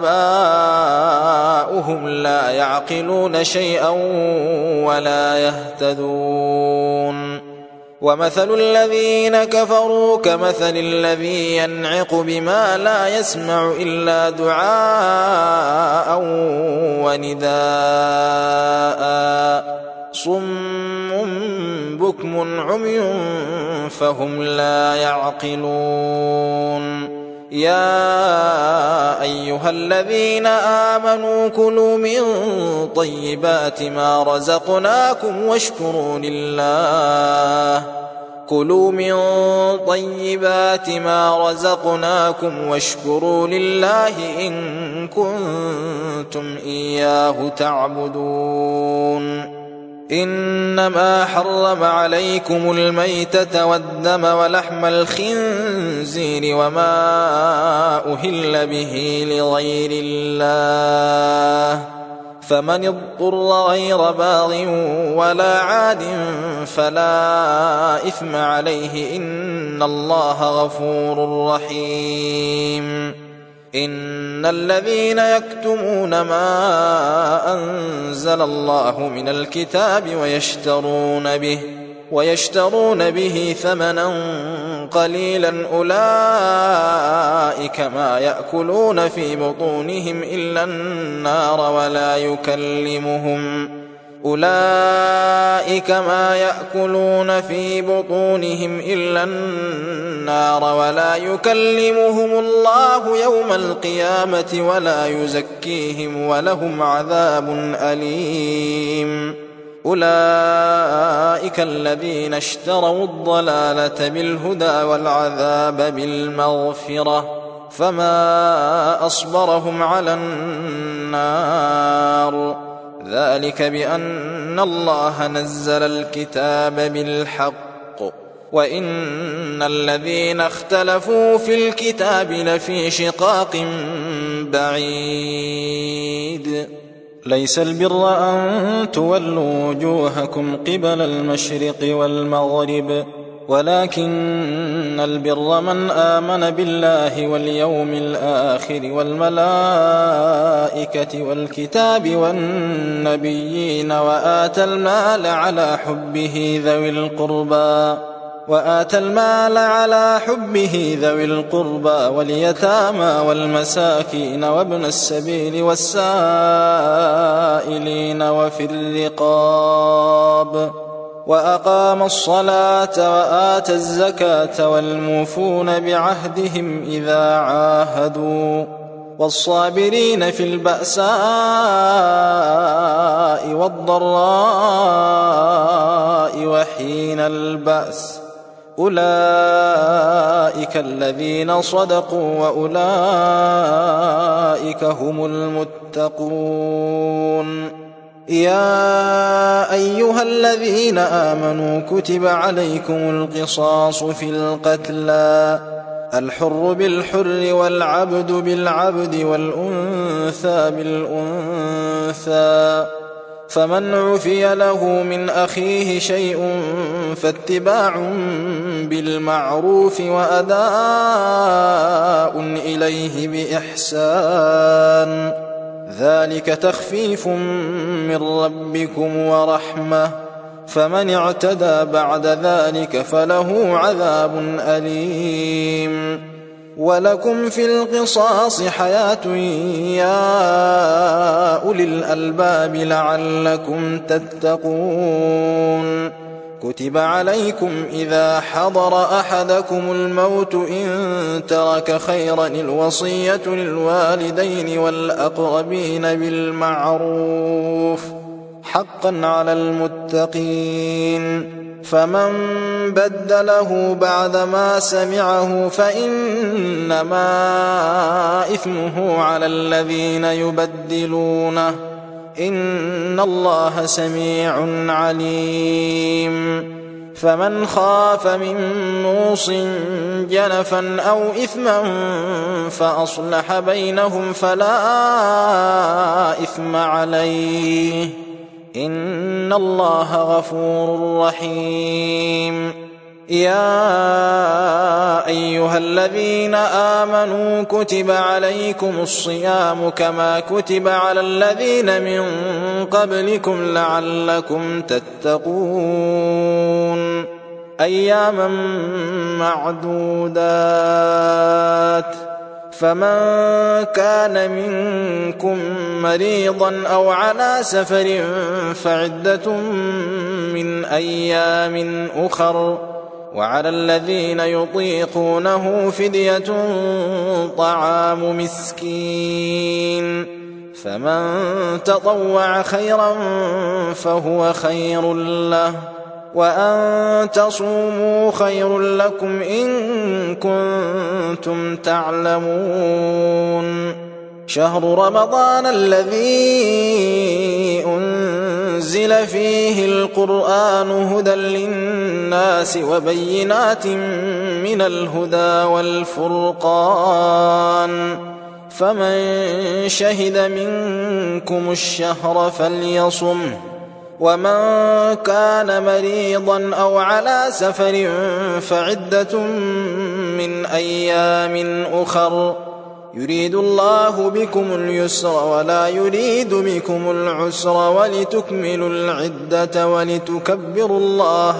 آباؤهم لا يعقلون شيئا ولا يهتدون ومثل الذين كفروا كمثل الذي ينعق بما لا يسمع إلا دعاء ونداء صم بكم عمي فهم لا يعقلون يا أيها الذين آمنوا كلوا من طيبات ما رزقناكم واشكروا لله إن كنتم إياه تعبدون إنما حرم عليكم الميتة والدم ولحم الخنزير وما أهل به لغير الله فمن اضطر غير باغ ولا عاد فلا إثم عليه إن الله غفور رحيم إن الذين يكتمون ما أنزل الله من الكتاب ويشترون به ثمنا قليلا أولئك ما يأكلون في بطونهم إلا النار ولا يكلمهم الله يوم القيامة ولا يزكيهم ولهم عذاب أليم أولئك الذين اشتروا الضلالة بالهدى والعذاب بالمغفرة فما أصبرهم على النار ذلك بأن الله نزل الكتاب بالحق وإن الذين اختلفوا في الكتاب لفي شقاق بعيد ليس البر أن تولوا وجوهكم قبل المشرق والمغرب ولكن البر من آمن بالله واليوم الآخر والملائكة والكتاب والنبيين وآتى المال على حبه ذوي القربى واليتامى والمساكين وابن السبيل والسائلين وفي الرقاب وأقام الصلاة وآتى الزكاة والموفون بعهدهم إذا عاهدوا والصابرين في البأساء والضراء وحين البأس أولئك الذين صدقوا وأولئك هم المتقون يا أيها الذين آمنوا كتب عليكم القصاص في القتلى الحر بالحر والعبد بالعبد والأنثى بالأنثى فمن عفي له من أخيه شيء فاتباع بالمعروف وأداء إليه بإحسان ذلك تخفيف من ربكم ورحمة فمن اعتدى بعد ذلك فله عذاب أليم ولكم في القصاص حياة يا أولي الألباب لعلكم تتقون كتب عليكم إذا حضر أحدكم الموت إن ترك خيرا الوصية للوالدين والأقربين بالمعروف حقا على المتقين فمن بدله بعدما سمعه فإنما إثمه على الذين يبدلونه إن الله سميع عليم فمن خاف من موص جنفا أو إثما فأصلح بينهم فلا إثم عليه إن الله غفور رحيم يا أيها الذين آمنوا كتب عليكم الصيام كما كتب على الذين من قبلكم لعلكم تتقون أياما معدودات فمن كان منكم مريضا أو على سفر فعدة من أيام أخر وعلى الذين يطيقونه فدية طعام مسكين فمن تطوع خيرا فهو خير له وأن تصوموا خير لكم إن كنتم تعلمون شهر رمضان الذي أنزل فيه القرآن هدى للناس وبينات من الهدى والفرقان فمن شهد منكم الشهر فليصمه ومن كان مريضا أو على سفر فعدة من أيام أخر يريد الله بكم اليسر ولا يريد بكم العسر ولتكملوا العدة ولتكبروا الله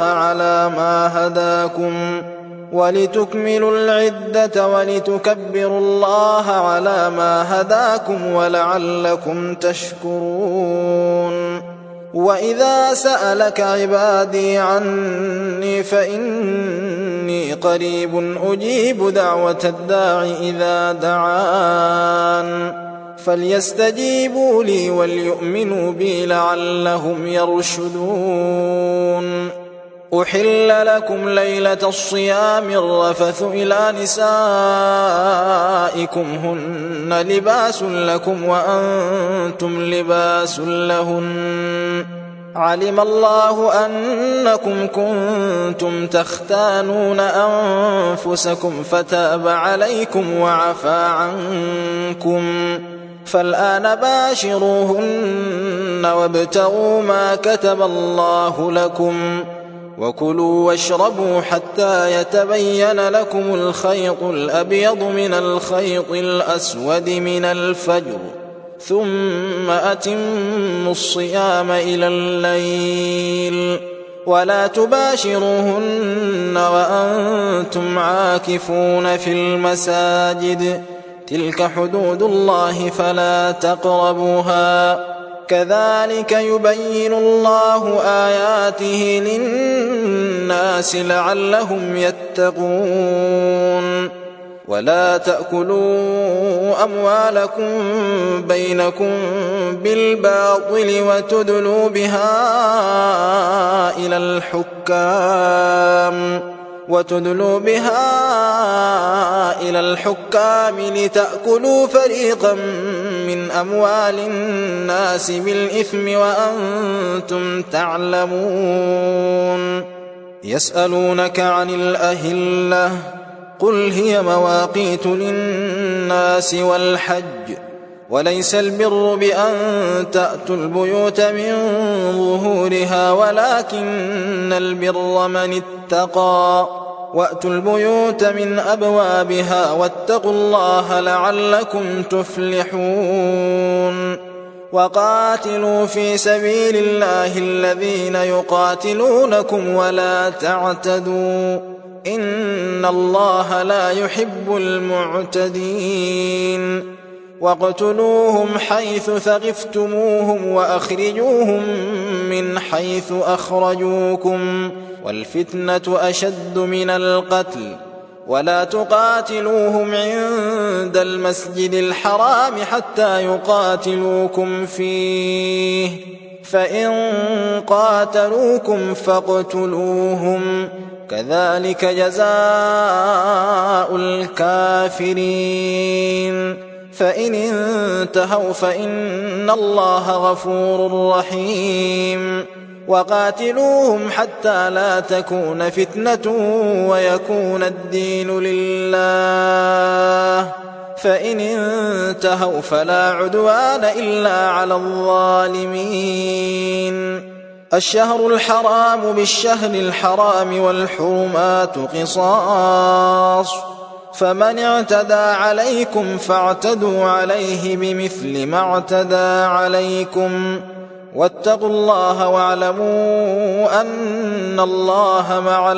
على ما هداكم ولعلكم تشكرون وإذا سألك عبادي عني فإني قريب أجيب دعوة الداع إذا دعان فليستجيبوا لي وليؤمنوا بي لعلهم يرشدون أحل لكم ليلة الصيام الرفث إلى نسائكم هن لباس لكم وأنتم لباس لهن علم الله أنكم كنتم تختانون أنفسكم فتاب عليكم وعفى عنكم فالآن باشروهن وابتغوا ما كتب الله لكم وكلوا واشربوا حتى يتبين لكم الخيط الأبيض من الخيط الأسود من الفجر ثم أتموا الصيام إلى الليل ولا تباشروهن وأنتم عاكفون في المساجد تلك حدود الله فلا تقربوها كذلك يبين الله آياته للناس لعلهم يتقون ولا تأكلوا أموالكم بينكم بالباطل وتدلوا بها إلى الحكام لتأكلوا فريقا من أموال الناس بالإثم وأنتم تعلمون يسألونك عن الأهلة قل هي مواقيت للناس والحج وليس البر بأن تأتوا البيوت من ظهورها ولكن البر من اتقى وأتوا البيوت من أبوابها واتقوا الله لعلكم تفلحون وقاتلوا في سبيل الله الذين يقاتلونكم ولا تعتدوا إن الله لا يحب المعتدين واقتلوهم حيث ثقفتموهم وأخرجوهم من حيث أخرجوكم والفتنة أشد من القتل ولا تقاتلوهم عند المسجد الحرام حتى يقاتلوكم فيه فإن قاتلوكم فاقتلوهم كذلك جزاء الكافرين فإن انتهوا فإن الله غفور رحيم وقاتلوهم حتى لا تكون فتنة ويكون الدين لله فإن انتهوا فلا عدوان إلا على الظالمين الشهر الحرام بالشهر الحرام والحرمات قصاص فمن اعتدى عليكم فاعتدوا عليه بمثل ما اعتدى عليكم واتقوا الله واعلموا أن الله مع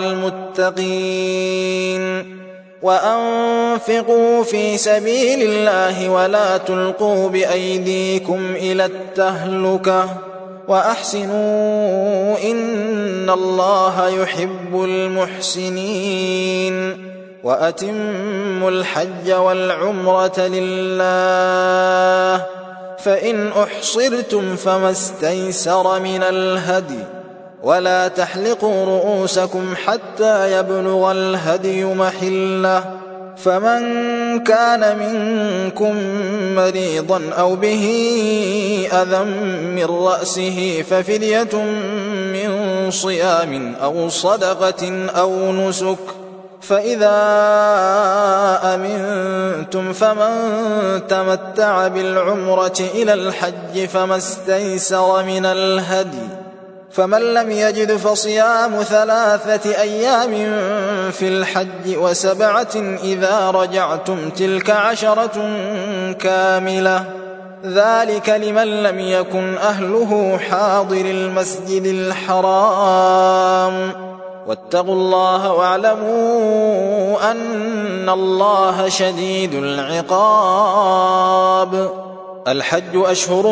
المتقين وأنفقوا في سبيل الله ولا تلقوا بأيديكم إلى التهلكة وأحسنوا إن الله يحب المحسنين وأتموا الحج والعمرة لله فإن أحصرتم فما استيسر من الهدي ولا تحلقوا رؤوسكم حتى يبلغ الهدي محله فمن كان منكم مريضا أو به أذى من رأسه ففدية من صيام أو صدقة أو نسك فإذا أمنتم فمن تمتع بالعمرة إلى الحج فما استيسر من الهدي فمن لم يجد فصيام 3 أيام في الحج و7 إذا رجعتم تلك 10 كاملة ذلك لمن لم يكن أهله حاضر المسجد الحرام واتقوا الله واعلموا أن الله شديد العقاب الحج أشهر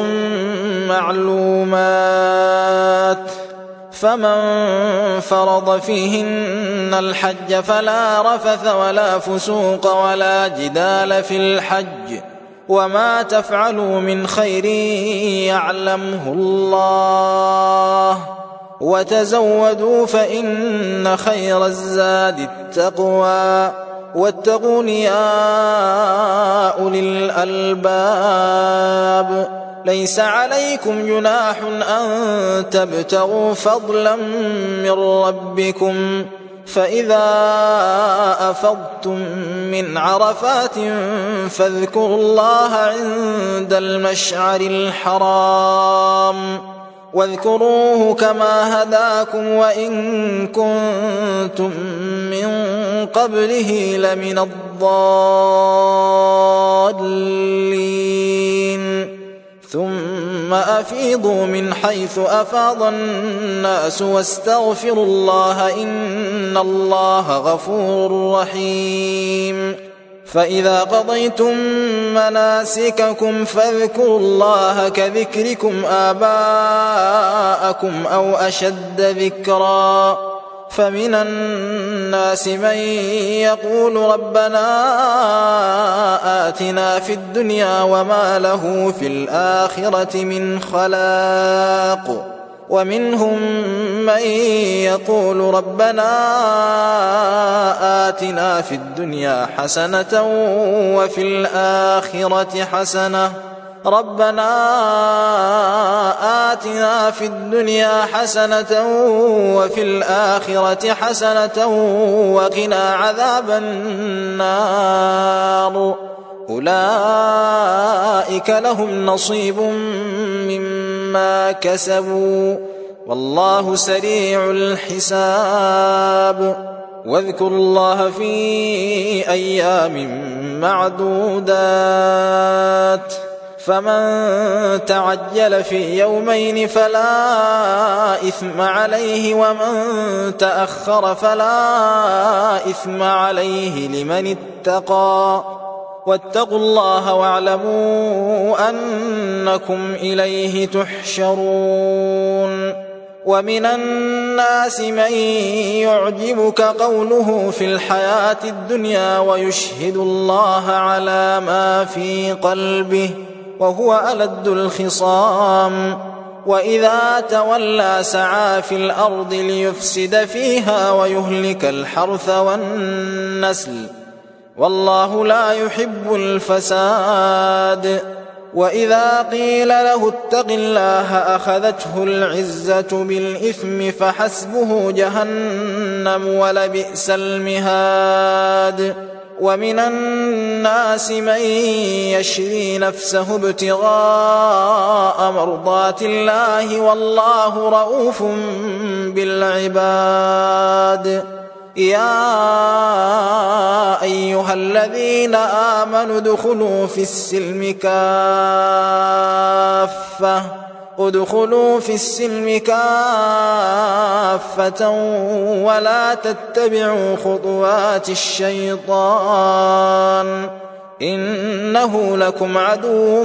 معلومات فمن فرض فيهن الحج فلا رفث ولا فسوق ولا جدال في الحج وما تفعلوا من خير يعلمه الله وتزودوا فإن خير الزاد التقوى واتقون يا أولي الألباب ليس عليكم جناح أن تبتغوا فضلا من ربكم فإذا أفضتم من عرفات فاذكروا الله عند المشعر الحرام واذكروه كما هداكم وإن كنتم من قبله لمن الضالين ثم أفيضوا من حيث أفاض الناس واستغفروا الله إن الله غفور رحيم فإذا قضيتم مناسككم فاذكروا الله كذكركم آباءكم أو أشد ذكرا فمن الناس من يقول ربنا آتنا في الدنيا وما له في الآخرة من خلاق ومنهم من يقول ربنا آتنا في الدنيا حسنة وفي الآخرة حسنة ربنا آتنا في الدنيا حسنة وفي الآخرة حسنة وقنا عذاب النار أولئك لهم نصيب مما كسبوا والله سريع الحساب واذكروا الله في أيام معدودات فمن تعجل في يومين فلا إثم عليه ومن تأخر فلا إثم عليه لمن اتقى واتقوا الله واعلموا أنكم إليه تحشرون ومن الناس من يعجبك قوله في الحياة الدنيا ويشهد الله على ما في قلبه وهو ألد الخصام وإذا تولى سعى في الأرض ليفسد فيها ويهلك الحرث والنسل والله لا يحب الفساد وإذا قيل له اتق الله أخذته العزة بالإثم فحسبه جهنم ولبئس المهاد ومن الناس من يشري نفسه ابتغاء مرضات الله والله رؤوف بالعباد يا أيها الذين آمنوا ادخلوا في السلم كافة ولا تتبعوا خطوات الشيطان إنه لكم عدو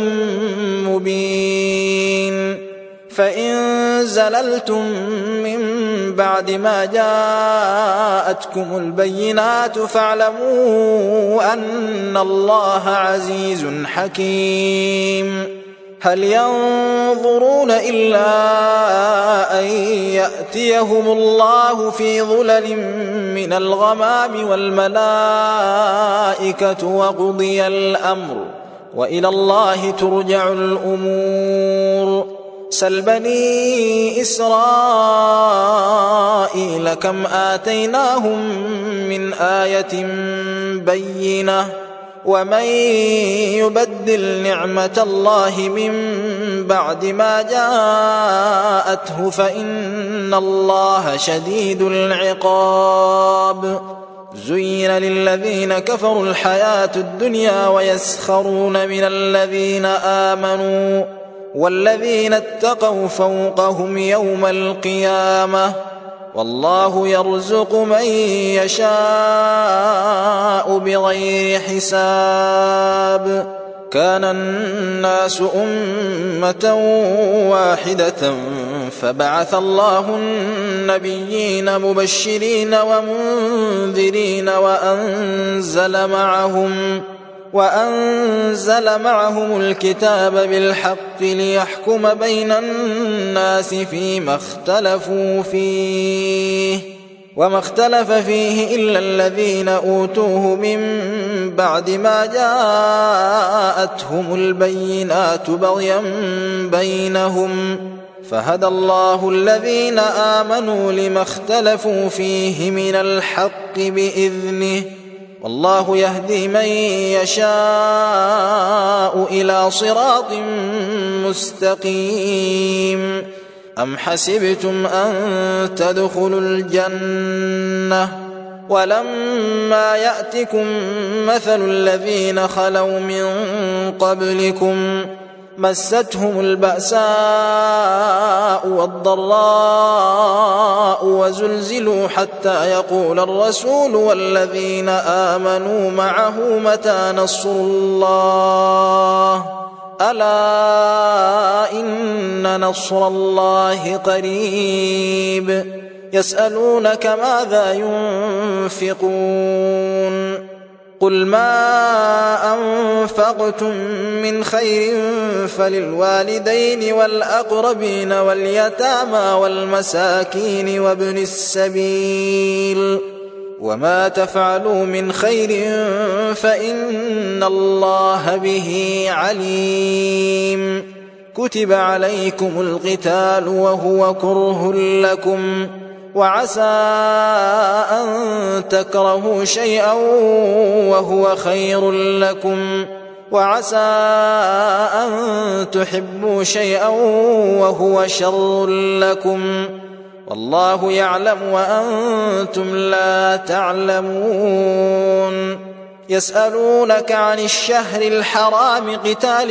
مبين فإن زللتم من بعد ما جاءتكم البينات فاعلموا أن الله عزيز حكيم هل ينظرون إلا أن يأتيهم الله في ظلل من الغمام والملائكة وقضي الأمر وإلى الله ترجع الأمور سل بني إسرائيل كم آتيناهم من آية بينة ومن يبدل نعمة الله من بعد ما جاءته فإن الله شديد العقاب زين للذين كفروا الحياة الدنيا ويسخرون من الذين آمنوا والذين اتقوا فوقهم يوم القيامة والله يرزق من يشاء بغير حساب كان الناس أمة واحدة فبعث الله النبيين مبشرين ومنذرين وأنزل معهم الكتاب بالحق ليحكم بين الناس فيما اختلفوا فيه وما اختلف فيه إلا الذين أوتوه من بعد ما جاءتهم البينات بغيا بينهم فهدى الله الذين آمنوا لما اختلفوا فيه من الحق بإذنه والله يهدي من يشاء إلى صراط مستقيم أم حسبتم أن تدخلوا الجنة ولما يأتكم مثل الذين خلوا من قبلكم مستهم البأساء والضراء وزلزلوا حتى يقول الرسول والذين آمنوا معه متى نصر الله ألا إن نصر الله قريب يسألونك ماذا ينفقون قل ما أنفقتم من خير فللوالدين والأقربين واليتامى والمساكين وابن السبيل وما تفعلوا من خير فإن الله به عليم كتب عليكم القتال وهو كره لكم وعسى أن تكرهوا شيئا وهو خير لكم وعسى أن تحبوا شيئا وهو شر لكم والله يعلم وأنتم لا تعلمون يسألونك عن الشهر الحرام قتال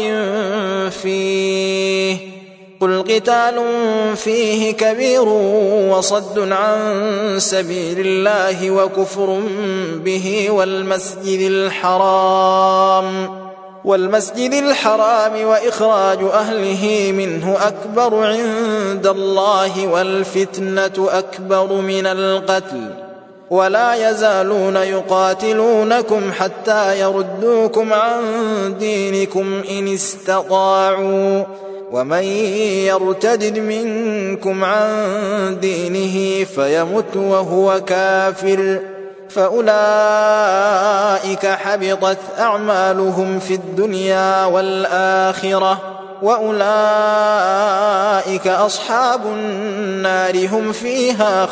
فيه قل قتال فيه كبير وصد عن سبيل الله وكفر به والمسجد الحرام والمسجد الحرام وإخراج أهله منه أكبر عند الله والفتنة أكبر من القتل ولا يزالون يقاتلونكم حتى يردوكم عن دينكم إن استطاعوا ومن يرتد منكم عن دينه فيمت وهو كافر فأولئك حبطت أعمالهم في الدنيا والآخرة وأولئك أصحاب النار هم فيها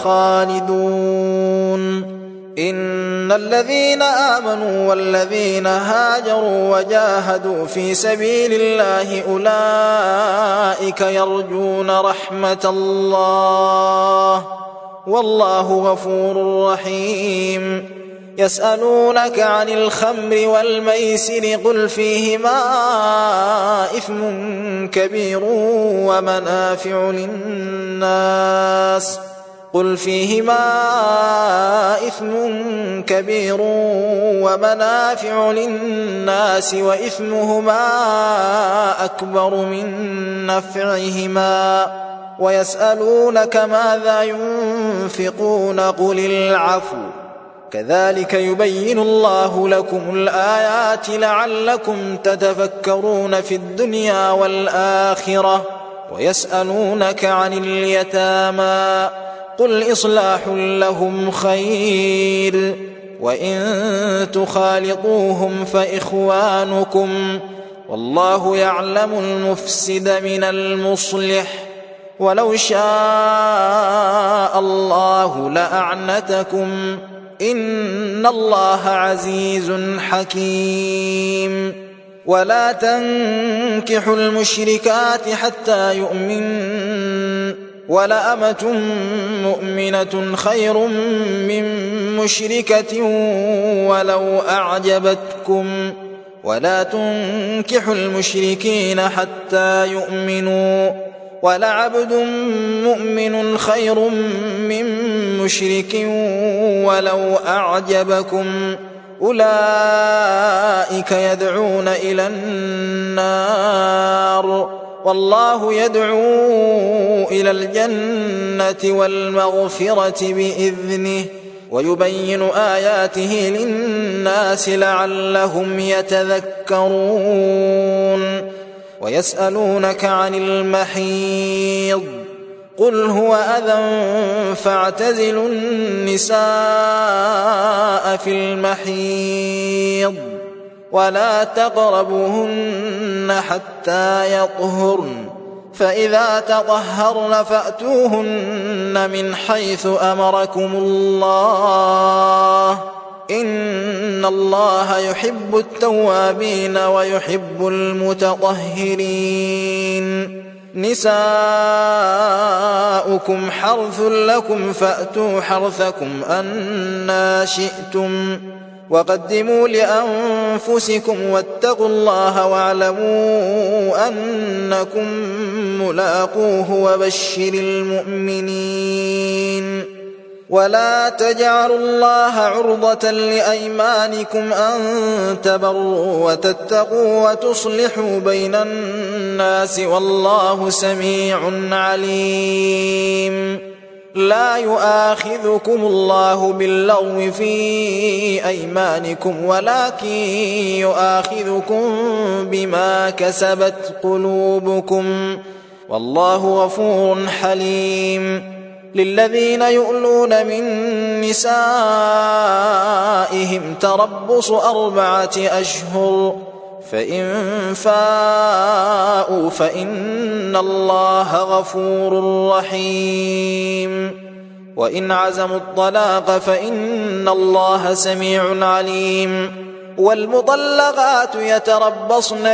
خالدون إن الذين آمنوا والذين هاجروا وجاهدوا في سبيل الله أولئك يرجون رحمة الله والله غفور رحيم يسألونك عن الخمر والميسر قل فيهما إثم كبير ومنافع للناس وإثمهما أكبر من نفعهما ويسألونك ماذا ينفقون قل العفو كذلك يبين الله لكم الآيات لعلكم تتفكرون في الدنيا والآخرة ويسألونك عن اليتامى قل إصلاح لهم خير وإن تخالطوهم فإخوانكم والله يعلم المفسد من المصلح ولو شاء الله لأعنتكم إن الله عزيز حكيم ولا تنكحوا المشركات حتى يؤمنن ولأمة مؤمنة خير من مشركة ولو أعجبتكم ولا تنكحوا المشركين حتى يؤمنوا ولعبد مؤمن خير من مشرك ولو أعجبكم أولئك يدعون إلى النار والله يدعو إلى الجنة والمغفرة بإذنه ويبين آياته للناس لعلهم يتذكرون ويسألونك عن المحيض قل هو أذى فاعتزلوا النساء في المحيض ولا تقربوهن حتى يطهرن فإذا تطهرن فأتوهن من حيث أمركم الله إن الله يحب التوابين ويحب المتطهرين نساؤكم حرث لكم فأتوا حرثكم أنى شئتم وقدموا لأنفسكم واتقوا الله واعلموا أنكم ملاقوه وبشر المؤمنين ولا تجعلوا الله عرضة لأيمانكم أن تبروا وتتقوا وتصلحوا بين الناس والله سميع عليم لا يؤاخذكم الله باللغو في أيمانكم ولكن يؤاخذكم بما كسبت قلوبكم والله غفور حليم للذين يؤلون من نسائهم تربص 4 أشهر فإن فاءوا فإن الله غفور رحيم وإن عزموا الطلاق فإن الله سميع عليم والمطلقات يتربصن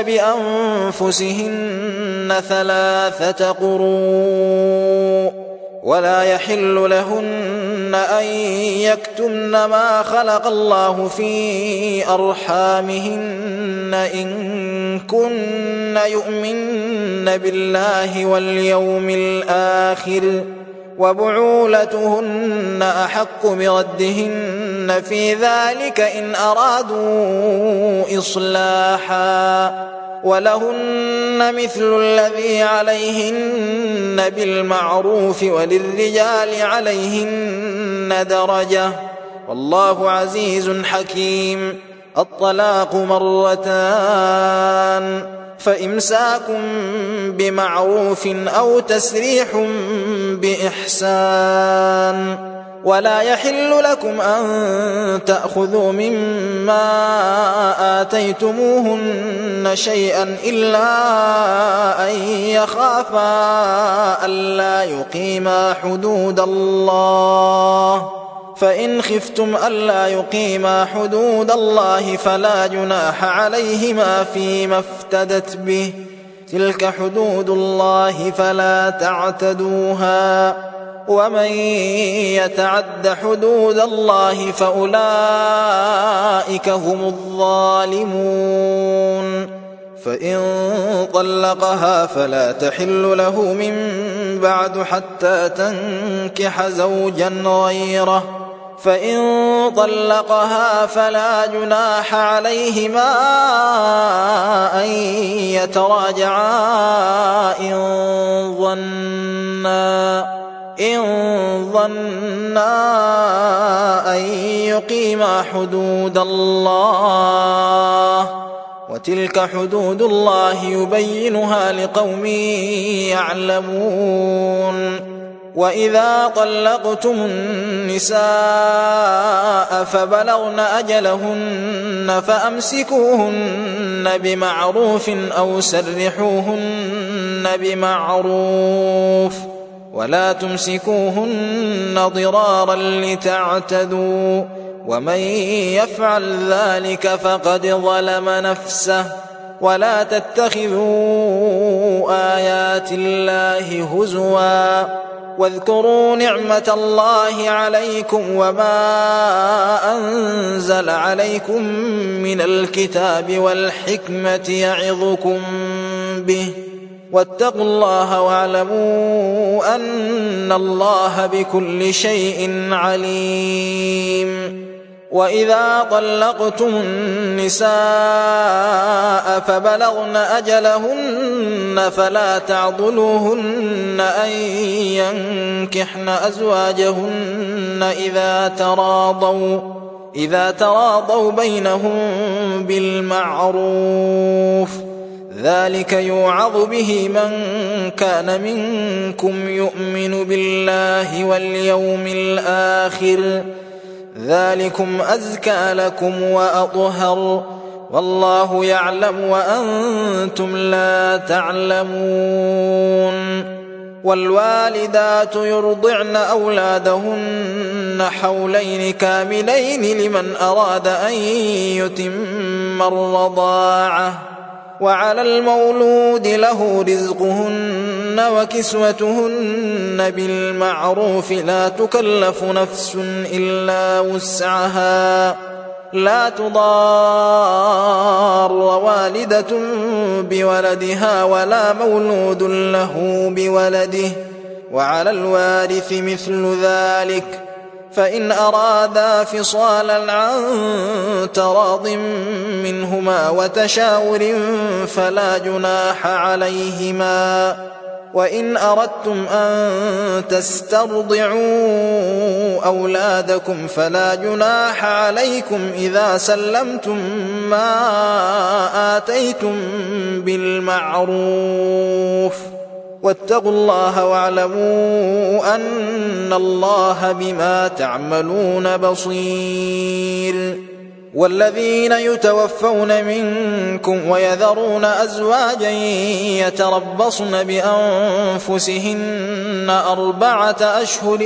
بأنفسهن 3 قروء ولا يحل لهن أن يكتمن ما خلق الله في أرحامهن إن كن يؤمن بالله واليوم الآخر وبعولتهن أحق بردهن عليهن في ذلك إن أرادوا إصلاحا ولهن مثل الذي عليهن بالمعروف وللرجال عليهن درجة والله عزيز حكيم. الطلاق مرتان فإمساك بمعروف أو تسريح بإحسان ولا يحل لكم أن تأخذوا مما آتيتموهن شيئا إلا أن يخافا ألا يقيما حدود الله فإن خفتم ألا يقيما حدود الله فلا جناح عليهما فيما افتدت به تلك حدود الله فلا تعتدوها ومن يتعد حدود الله فأولئك هم الظالمون. فإن طلقها فلا تحل له من بعد حتى تنكح زوجا غيره فإن طلقها فلا جناح عليهما أن يتراجعا إن ظنا أن يقيما حدود الله وتلك حدود الله يبينها لقوم يعلمون. وإذا طلقتم النساء فبلغن أجلهن فأمسكوهن بمعروف أو سرحوهن بمعروف ولا تمسكوهن ضرارا لتعتدوا ومن يفعل ذلك فقد ظلم نفسه. ولا تتخذوا آيات الله هزوا واذكروا نعمة الله عليكم وما أنزل عليكم من الكتاب والحكمة يعظكم به واتقوا الله واعلموا أن الله بكل شيء عليم. وإذا طلقتم النساء فبلغن أجلهن فلا تعضلوهن أن ينكحن أزواجهن إذا تراضوا بينهم بالمعروف ذلك يوعظ به من كان منكم يؤمن بالله واليوم الآخر ذلكم أزكى لكم وأطهر والله يعلم وأنتم لا تعلمون. والوالدات يرضعن أولادهن حولين كاملين لمن أراد أن يتم الرضاعة وعلى المولود له رزقهن وكسوتهن بالمعروف لا تكلف نفس إلا وسعها لا تضار والدة بولدها ولا مولود له بولده وعلى الوارث مثل ذلك فإن أرادا فصالا عن تراض منهما وتشاور فلا جناح عليهما. وإن أردتم أن تسترضعوا أولادكم فلا جناح عليكم إذا سلمتم ما آتيتم بالمعروف واتقوا الله واعلموا أن الله بما تعملون بصير. والذين يتوفون منكم ويذرون أزواجا يتربصن بأنفسهن 4 أشهر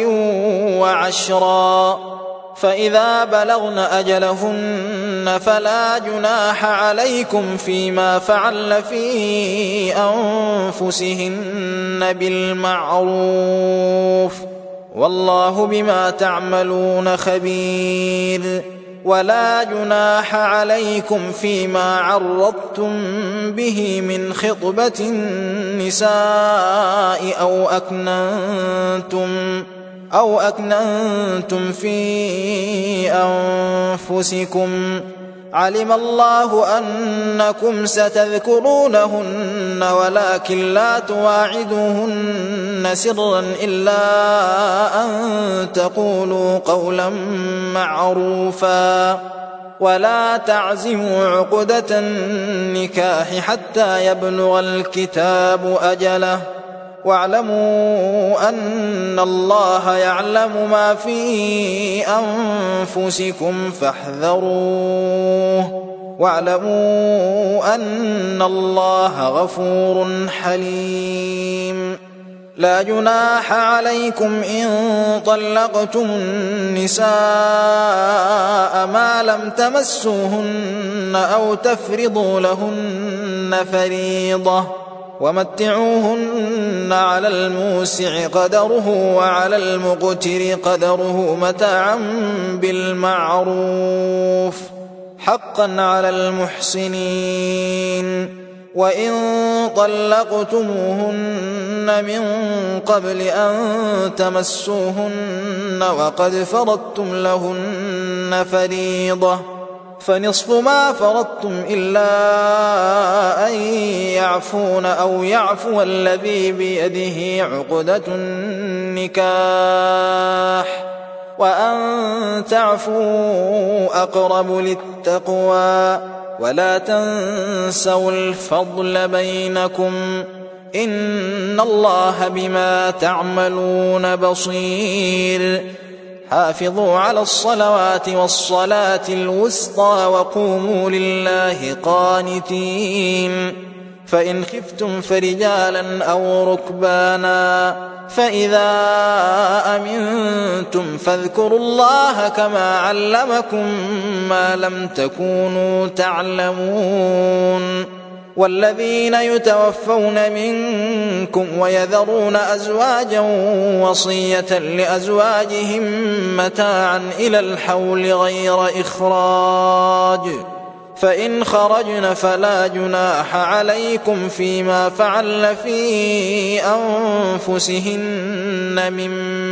و10 فإذا بلغن أجلهن فلا جناح عليكم فيما فعلن في أنفسهن بالمعروف والله بما تعملون خبير. ولا جناح عليكم فيما عرضتم به من خطبة النساء أو أكننتم في أنفسكم علم الله أنكم ستذكرونهن ولكن لا تواعدوهن سرا إلا أن تقولوا قولا معروفا ولا تعزموا عقدة النكاح حتى يبلغ الكتاب أجله واعلموا أن الله يعلم ما في أنفسكم فاحذروه واعلموا أن الله غفور حليم لا جناح عليكم إن طلقتم النساء ما لم تمسوهن أو تفرضوا لهن فريضة ومتعوهن على الموسع قدره وعلى المقتر قدره متاعا بالمعروف حقا على المحسنين وإن طلقتموهن من قبل أن تمسوهن وقد فرضتم لهن فريضة فنصف ما فرضتم إلا أن يعفون أو يعفو الذي بيده عقدة النكاح وأن تعفوا أقرب للتقوى ولا تنسوا الفضل بينكم إن الله بما تعملون بصير حافظوا على الصلوات والصلاة الوسطى وقوموا لله قانتين فإن خفتم فرجالا أو ركبانا فإذا أمنتم فاذكروا الله كما علمكم ما لم تكونوا تعلمون والذين يتوفون منكم ويذرون أزواجا وصية لأزواجهم متاعا إلى الحول غير إخراج فإن خرجن فلا جناح عليكم فيما فعل في أنفسهن من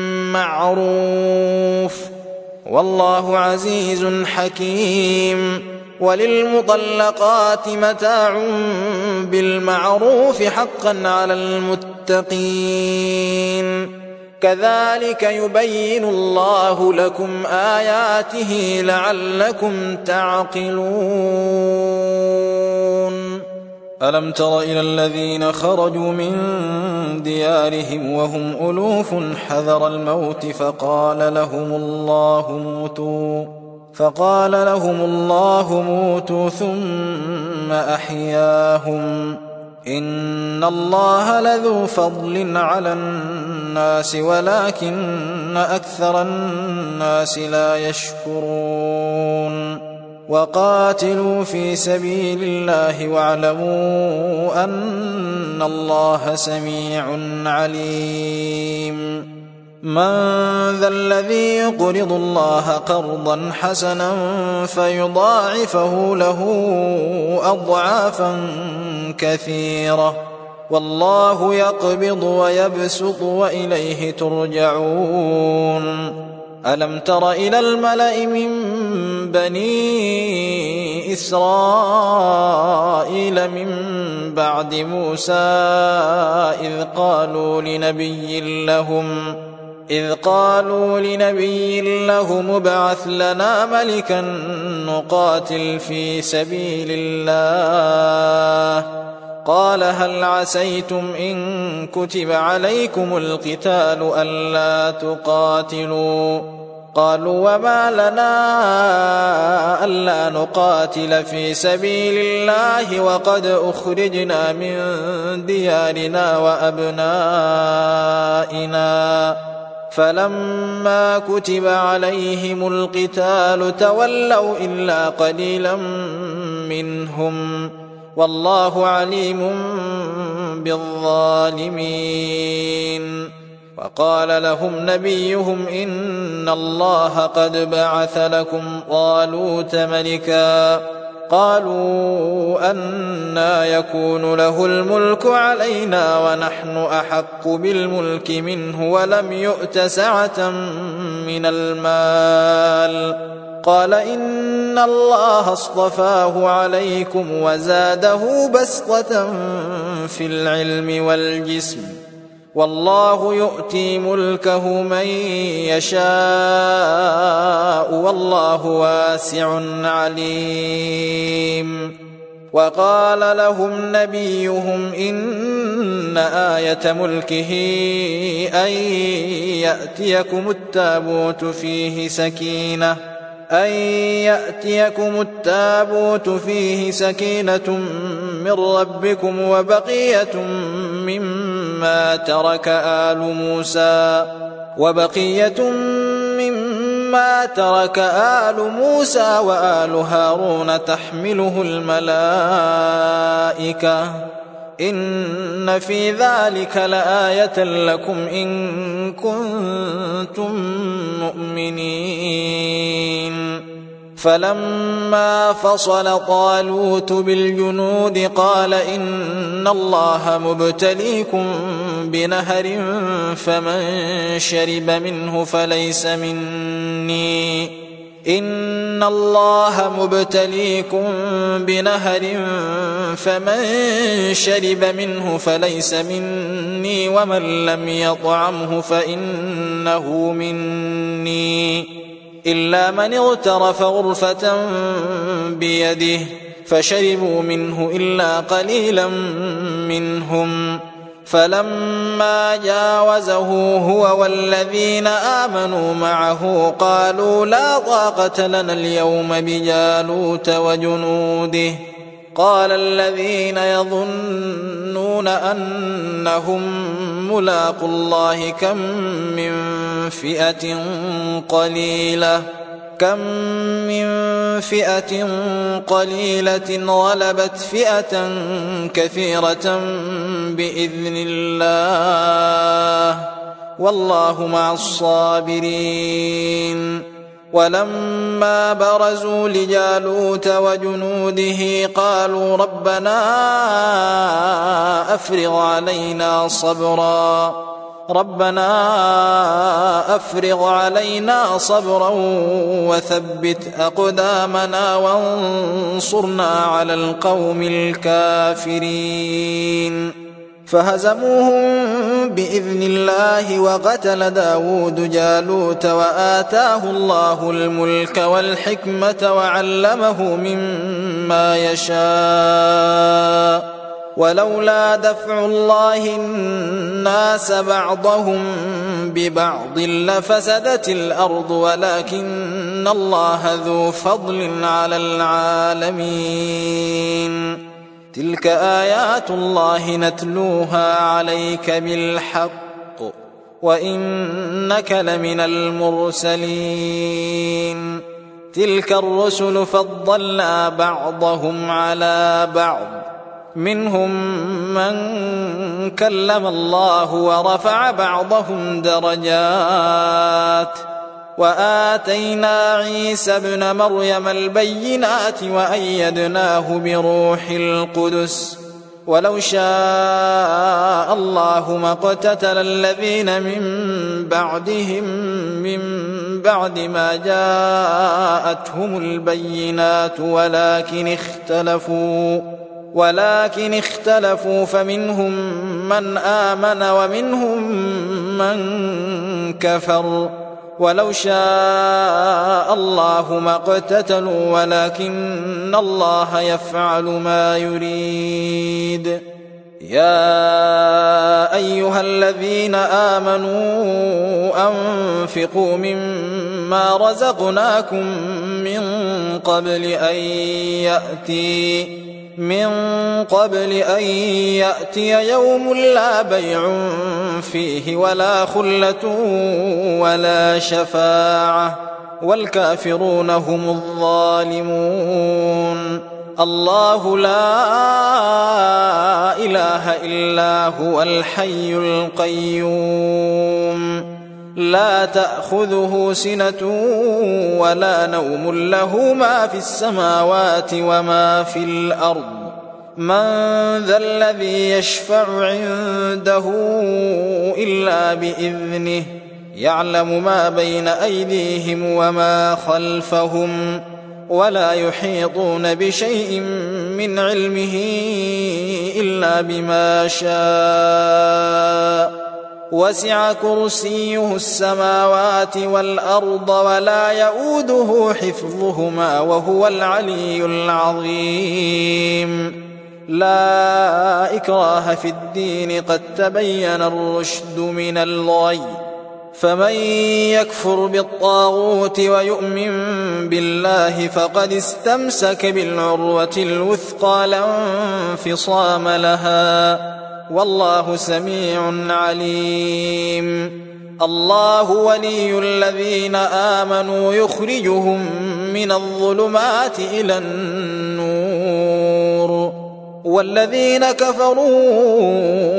معروف والله عزيز حكيم وللمطلقات متاع بالمعروف حقا على المتقين كذلك يبين الله لكم آياته لعلكم تعقلون ألم تر إلى الذين خرجوا من ديارهم وهم ألوف حذر الموت فقال لهم الله موتوا ثم أحياهم إن الله لذو فضل على الناس ولكن أكثر الناس لا يشكرون وقاتلوا في سبيل الله واعلموا أن الله سميع عليم من ذا الذي يقرض الله قرضا حسنا فيضاعفه له أضعافا كثيرة والله يقبض ويبسط وإليه ترجعون ألم تر إلى الملأ من بني إسرائيل من بعد موسى إذ قالوا لنبي لهم ابعث لنا ملكا نقاتل في سبيل الله قال هل عسيتم إن كتب عليكم القتال ألا تقاتلوا قالوا وما لنا ألا نقاتل في سبيل الله وقد أخرجنا من ديارنا وأبنائنا فلما كتب عليهم القتال تولوا إلا قليلا منهم والله عليم بالظالمين وقال لهم نبيهم إن الله قد بعث لكم طالوت ملكا قالوا أنى يكون له الملك علينا ونحن أحق بالملك منه ولم يؤت سعة من المال. قال إن الله اصطفاه عليكم وزاده بسطة في العلم والجسم والله يؤتي ملكه من يشاء والله واسع عليم. وقال لهم نبيهم إن آية ملكه أن يأتيكم التابوت فيه سكينة من ربكم وبقية مما ترك آل موسى وآل هارون تحمله الملائكة إن في ذلك لآية لكم إن كنتم مؤمنين. فلما فصل طالوت بالجنود قال إن الله مبتليكم بنهر فمن شرب منه فليس مني ومن لم يطعمه فإنه مني إلا من اغترف غرفة بيده فشربوا منه إلا قليلا منهم. فلما جاوزه هو والذين آمنوا معه قالوا لا طاقة لنا اليوم بجالوت وجنوده. قال الذين يظنون أنهم ملاقو الله كم من فئة قليلة غلبت فئة كثيرة بإذن الله والله مع الصابرين. ولما برزوا لجالوت وجنوده قالوا ربنا أفرغ علينا صبرا وثبت أقدامنا وانصرنا على القوم الكافرين. فهزموهم بإذن الله وقتل داود جالوت وآتاه الله الملك والحكمة وعلمه مما يشاء ولولا دفع الله الناس بعضهم ببعض لفسدت الأرض ولكن الله ذو فضل على العالمين. تلك آيات الله نتلوها عليك بالحق وإنك لمن المرسلين. تلك الرسل فضلنا بعضهم على بعض منهم من كلم الله ورفع بعضهم درجات وآتينا عيسى ابن مريم البينات وأيدناه بروح القدس ولو شاء الله ما اقتتل الذين من بعدهم من بعد ما جاءتهم البينات ولكن اختلفوا فمنهم من آمن ومنهم من كفر ولو شاء الله ما اقتتلوا ولكن الله يفعل ما يريد. يا أيها الذين آمنوا أنفقوا مما رزقناكم من قبل أن يأتي يوم لا بيع فيه ولا خلة ولا شفاعة والكافرون هم الظالمون. الله لا إله إلا هو الحي القيوم لا تأخذه سنة ولا نوم له ما في السماوات وما في الأرض من ذا الذي يشفع عنده إلا بإذنه يعلم ما بين أيديهم وما خلفهم ولا يحيطون بشيء من علمه إلا بما شاء وسع كرسيه السماوات والأرض ولا يؤوده حفظهما وهو العلي العظيم لا إكراه في الدين قد تبين الرشد من الغي فمن يكفر بالطاغوت ويؤمن بالله فقد استمسك بالعروة الوثقى لا انفصام لها والله سميع عليم الله ولي الذين آمنوا يخرجهم من الظلمات إلى النور والذين كفروا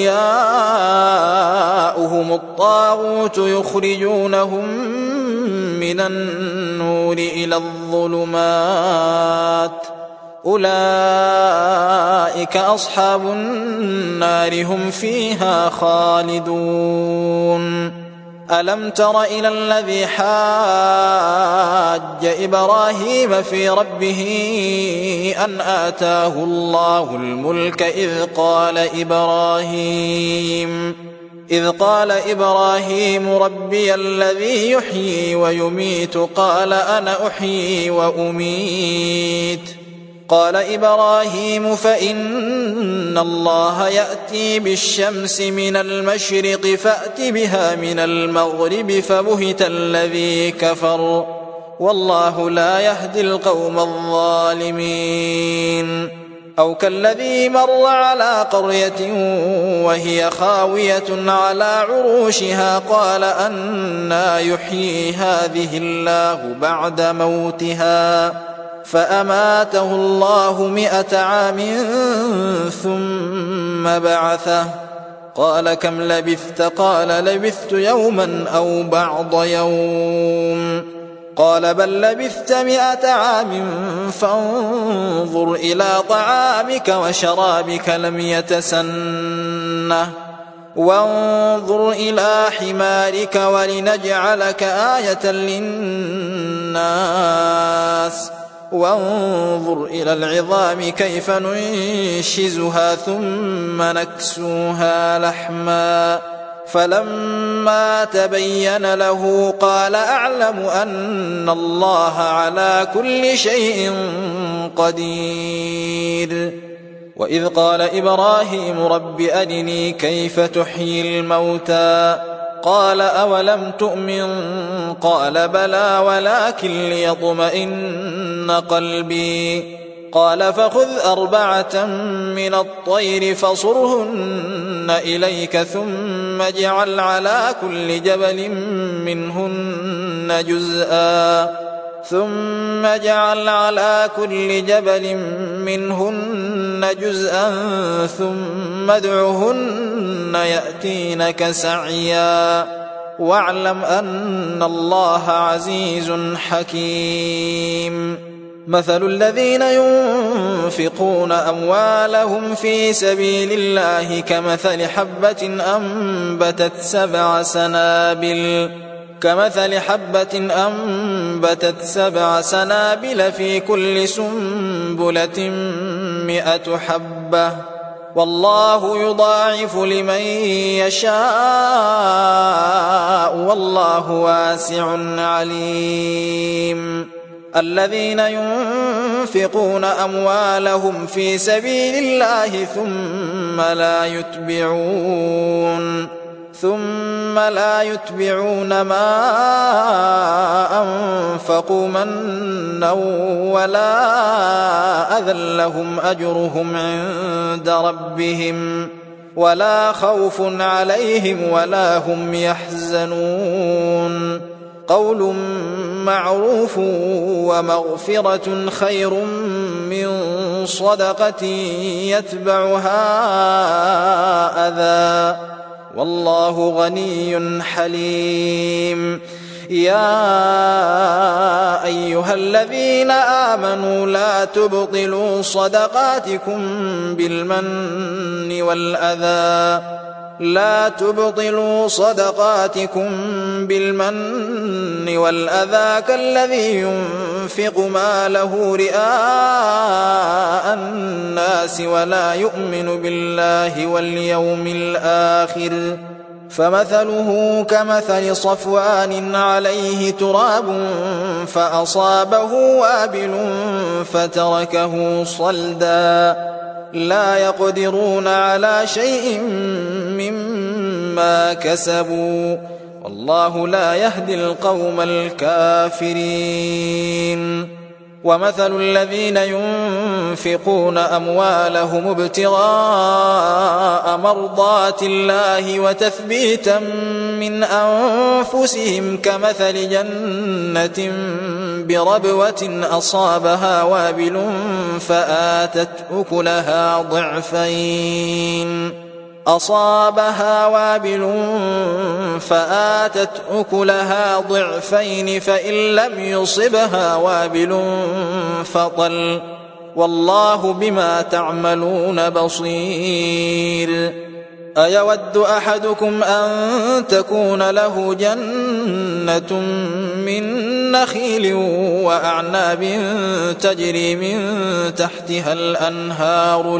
أولياؤهم الطاغوت يخرجونهم من النور إلى الظلمات أولئك أصحاب النار هم فيها خالدون ألم تر إلى الذي حاج إبراهيم في ربه أن آتاه الله الملك إذ قال إبراهيم ربي الذي يحيي ويميت قال أنا أحيي وأميت قال إبراهيم فإن الله يأتي بالشمس من المشرق فأت بها من المغرب فبهت الذي كفر والله لا يهدي القوم الظالمين أو كالذي مر على قرية وهي خاوية على عروشها قال أنى يحيي هذه الله بعد موتها فأماته الله 100 عام ثم بعثه قال كم لبثت قال لبثت يوما أو بعض يوم قال بل لبثت 100 عام فانظر إلى طعامك وشرابك لم يتسنه وانظر إلى حمارك ولنجعلك آية للناس وانظر إلى العظام كيف ننشزها ثم نكسوها لحما فلما تبين له قال أعلم أن الله على كل شيء قدير وإذ قال إبراهيم رب أرني كيف تحيي الموتى قال أولم تؤمن قال بلى ولكن ليطمئن قلبي قال فخذ 4 من الطير فصرهن إليك ثم اجعل على كل جبل منهن جزءا ثم ادعهن يأتينك سعيا واعلم أن الله عزيز حكيم مثل الذين ينفقون أموالهم في سبيل الله كمثل حبة أنبتت 7 سنابل في كل سنبلة 100 حبة والله يضاعف لمن يشاء والله واسع عليم الذين ينفقون أموالهم في سبيل الله ثم لا يتبعون ما أنفقوا منا ولا أذى لهم أجرهم عند ربهم ولا خوف عليهم ولا هم يحزنون قول معروف ومغفرة خير من صدقة يتبعها أذى والله غني حليم. يا أيها الذين آمنوا لا تبطلوا صدقاتكم بالمن والأذى كالذي ينفق ماله رئاء الناس ولا يؤمن بالله واليوم الآخر، فمثله كمثل صفوان عليه تراب فأصابه وابل فتركه صلدا، لا يقدرون على شيء مما كسبوا، والله لا يهدي القوم الكافرين. ومثل الذين ينفقون أموالهم ابتغاء مرضات الله وتثبيتا من أنفسهم كمثل جنة بربوة أصابها وابل فآتت أكلها ضعفين فإن لم يصبها وابل فطل، والله بما تعملون بصير. أيود أحدكم أن تكون له جنة من نخيل وأعناب تجري من تحتها الأنهار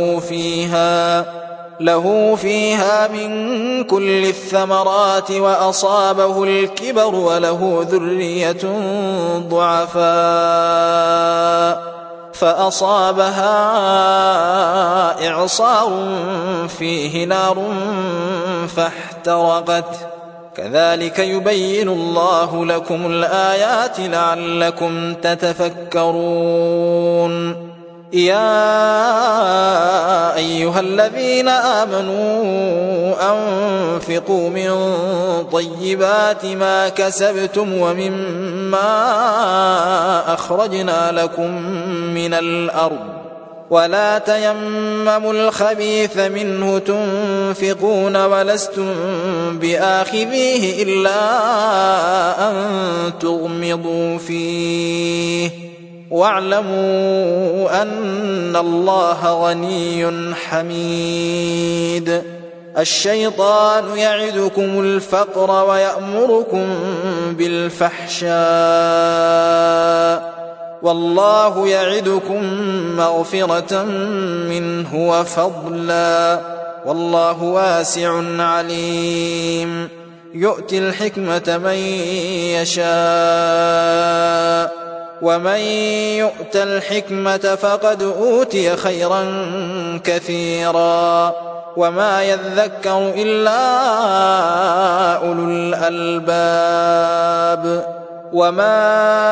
له فيها من كل الثمرات وأصابه الكبر وله ذرية ضعفاء فأصابها إعصار فيه نار فاحترقت، كذلك يبين الله لكم الآيات لعلكم تتفكرون. يا أيها الذين آمنوا أنفقوا من طيبات ما كسبتم ومما أخرجنا لكم من الأرض، ولا تيمموا الخبيث منه تنفقون ولستم بآخذيه إلا أن تغمضوا فيه، واعلموا أن الله غني حميد. الشيطان يعدكم الفقر ويأمركم بالفحشاء، والله يعدكم مغفرة منه وفضلا، والله واسع عليم. يؤتي الحكمة من يشاء، ومن يؤت الحكمة فقد أوتي خيرا كثيرا، وما يذكر إلا أولو الألباب. وما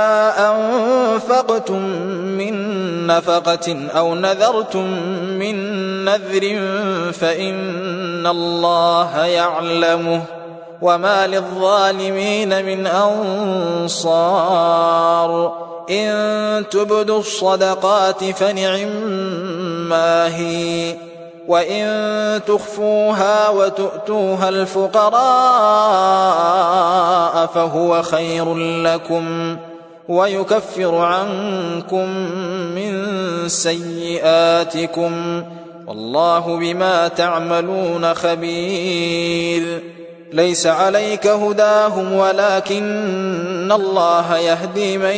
أنفقتم من نفقة أو نذرتم من نذر فإن الله يعلمه، وما للظالمين من أنصار. إن تبدوا الصدقات فنعما هي، وإن تخفوها وتؤتوها الفقراء فهو خير لكم، ويكفر عنكم من سيئاتكم، والله بما تعملون خبير. ليس عليك هداهم ولكن الله يهدي من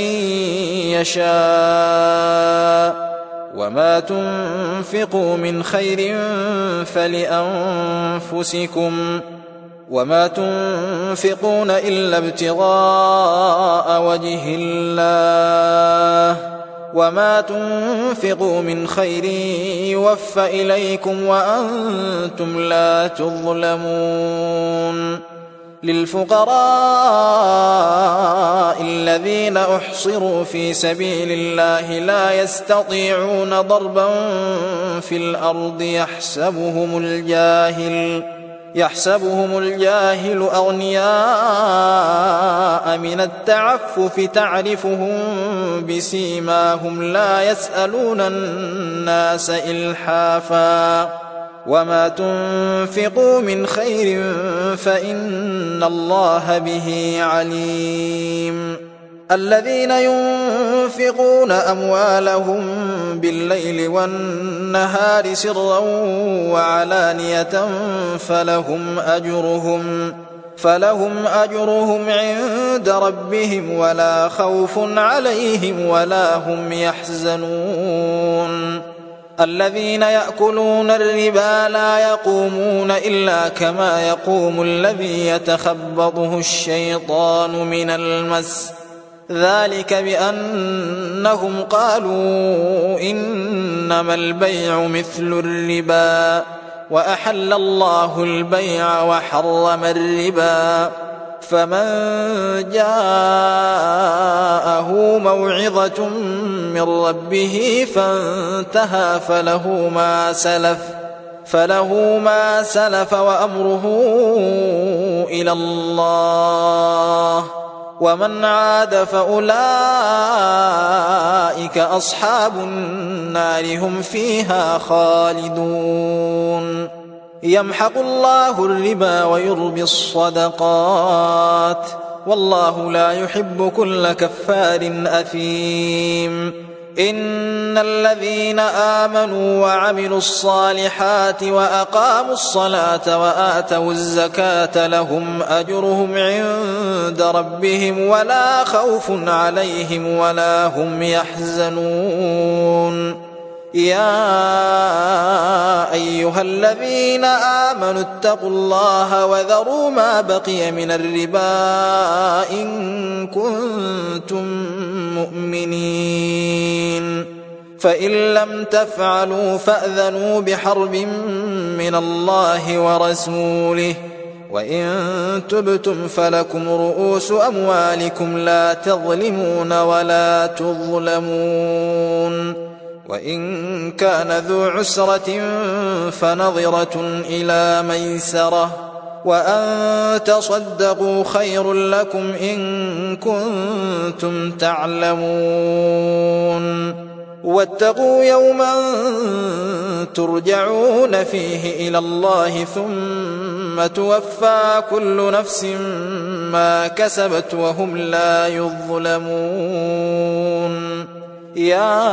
يشاء، وما تنفقوا من خير فلأنفسكم، وما تنفقون إلا ابتغاء وجه الله، وما تنفقوا من خير يوفى إليكم وأنتم لا تظلمون. للفقراء الذين أحصروا في سبيل الله لا يستطيعون ضربا في الأرض يحسبهم الجاهل أغنياء من التعفف تعرفهم بسيماهم لا يسألون الناس إلحافا وما تنفقوا من خير فإن الله به عليم. الذين ينفقون أموالهم بالليل والنهار سرا وعلانية فلهم أجرهم عند ربهم ولا خوف عليهم ولا هم يحزنون. الذين يأكلون الربا لا يقومون إلا كما يقوم الذي يتخبطه الشيطان من المس، ذلك بأنهم قالوا إنما البيع مثل الربا وأحل الله البيع وحرم الربا. فمن جاءه موعظة من ربه فانتهى فله ما سلف وأمره إلى الله، ومن عاد فأولئك أصحاب النار هم فيها خالدون. يمحق الله الربا ويربي الصدقات والله لا يحب كل كفار أثيم. إن الذين آمنوا وعملوا الصالحات وأقاموا الصلاة وآتوا الزكاة لهم أجرهم عند ربهم ولا خوف عليهم ولا هم يحزنون. يا أيها الذين آمنوا اتقوا الله وذروا ما بقي من الربا إن كنتم مؤمنين، فإن لم تفعلوا فأذنوا بحرب من الله ورسوله، وإن تبتم فلكم رؤوس أموالكم لا تظلمون ولا تظلمون. وإن كان ذو عسرة فنظرة إلى ميسرة، وأن تصدقوا خير لكم إن كنتم تعلمون. واتقوا يوما ترجعون فيه إلى الله ثم توفى كل نفس ما كسبت وهم لا يظلمون. يا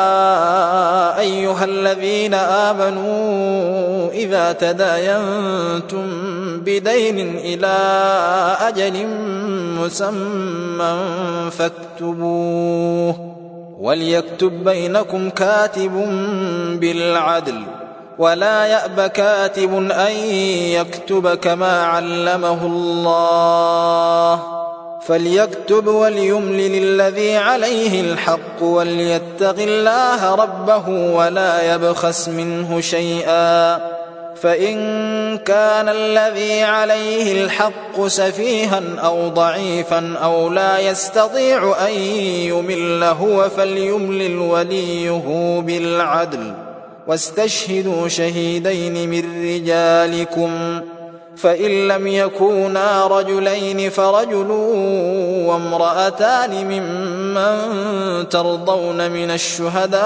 أيها الذين آمنوا إذا تداينتم بدين إلى أجل مسمى فاكتبوه، وليكتب بينكم كاتب بالعدل، ولا يأب كاتب أن يكتب كما علمه الله، فليكتب وليملل الذي عليه الحق وليتق الله ربه ولا يبخس منه شيئا، فإن كان الذي عليه الحق سفيها أو ضعيفا أو لا يستطيع أن يمل هو فليملل وليه بالعدل، واستشهدوا شهيدين من رجالكم، فإن لم يكونا رجلين فرجل وامرأتان ممن ترضون من الشهداء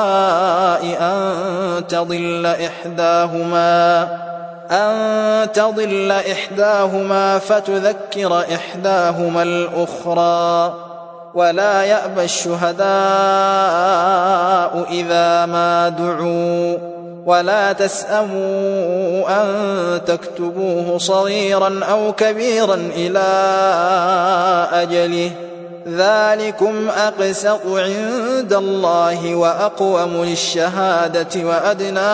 أن تضل إحداهما فتذكر إحداهما الأخرى، ولا يأبى الشهداء إذا ما دعوا، ولا تسأموا أن تكتبوه صغيرا أو كبيرا إلى أجله، ذلكم أقسط عند الله وأقوم للشهادة وأدنى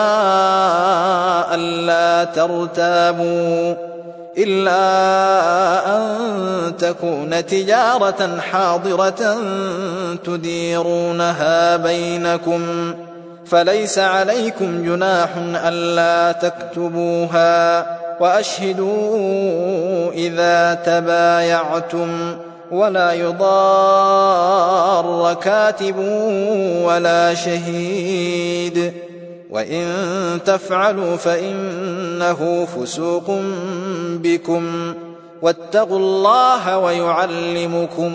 ألا ترتابوا، إلا أن تكون تجارة حاضرة تديرونها بينكم، فليس عليكم جناح ألا تكتبوها، وأشهدوا إذا تبايعتم، ولا يضار كاتب ولا شهيد، وإن تفعلوا فإنه فسوق بكم، واتقوا الله ويعلمكم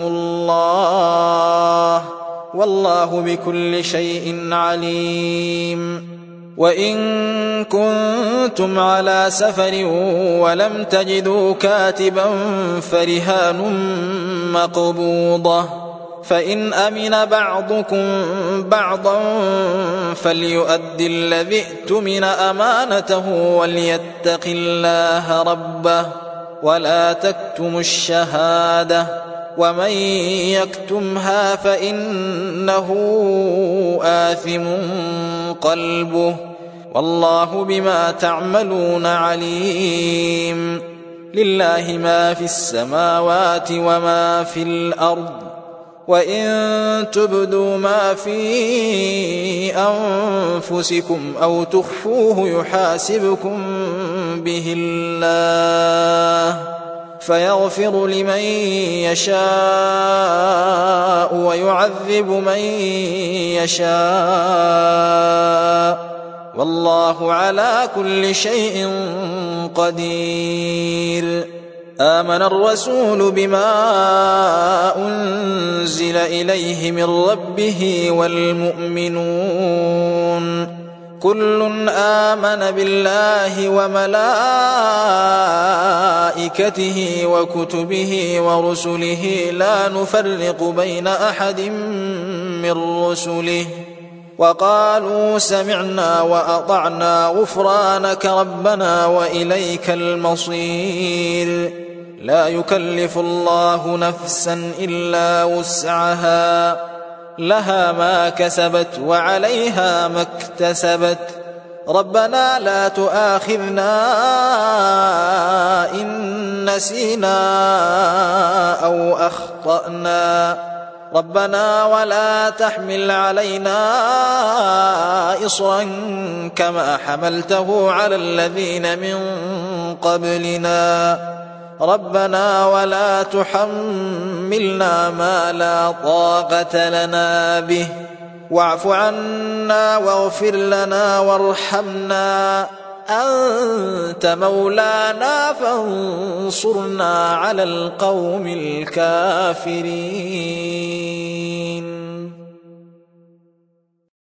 الله، والله بكل شيء عليم. وإن كنتم على سفر ولم تجدوا كاتبا فرهان مقبوضة، فإن أمن بعضكم بعضا فليؤد الذي ائتمن أمانته وليتق الله ربه ولا تكتموا الشهادة، ومن يكتمها فإنه آثم قلبه، والله بما تعملون عليم. لله ما في السماوات وما في الأرض، وإن تبدوا ما في أنفسكم أو تخفوه يحاسبكم به الله، فيغفر لمن يشاء ويعذب من يشاء، والله على كل شيء قدير. آمن الرسول بما أنزل إليه من ربه والمؤمنون كل آمن بالله وملائكته وكتبه ورسله لا نفرق بين أحد من رسله، وقالوا سمعنا وأطعنا غفرانك ربنا وإليك المصير. لا يكلف الله نفسا إلا وسعها، لها ما كسبت وعليها ما اكتسبت. ربنا لا تؤاخذنا إن نسينا أو أخطأنا، ربنا ولا تحمل علينا إصرا كما حملته على الذين من قبلنا، ربنا ولا تحملنا ما لا طاقة لنا به، واعف عنا واغفر لنا وارحمنا، أنت مولانا فانصرنا على القوم الكافرين.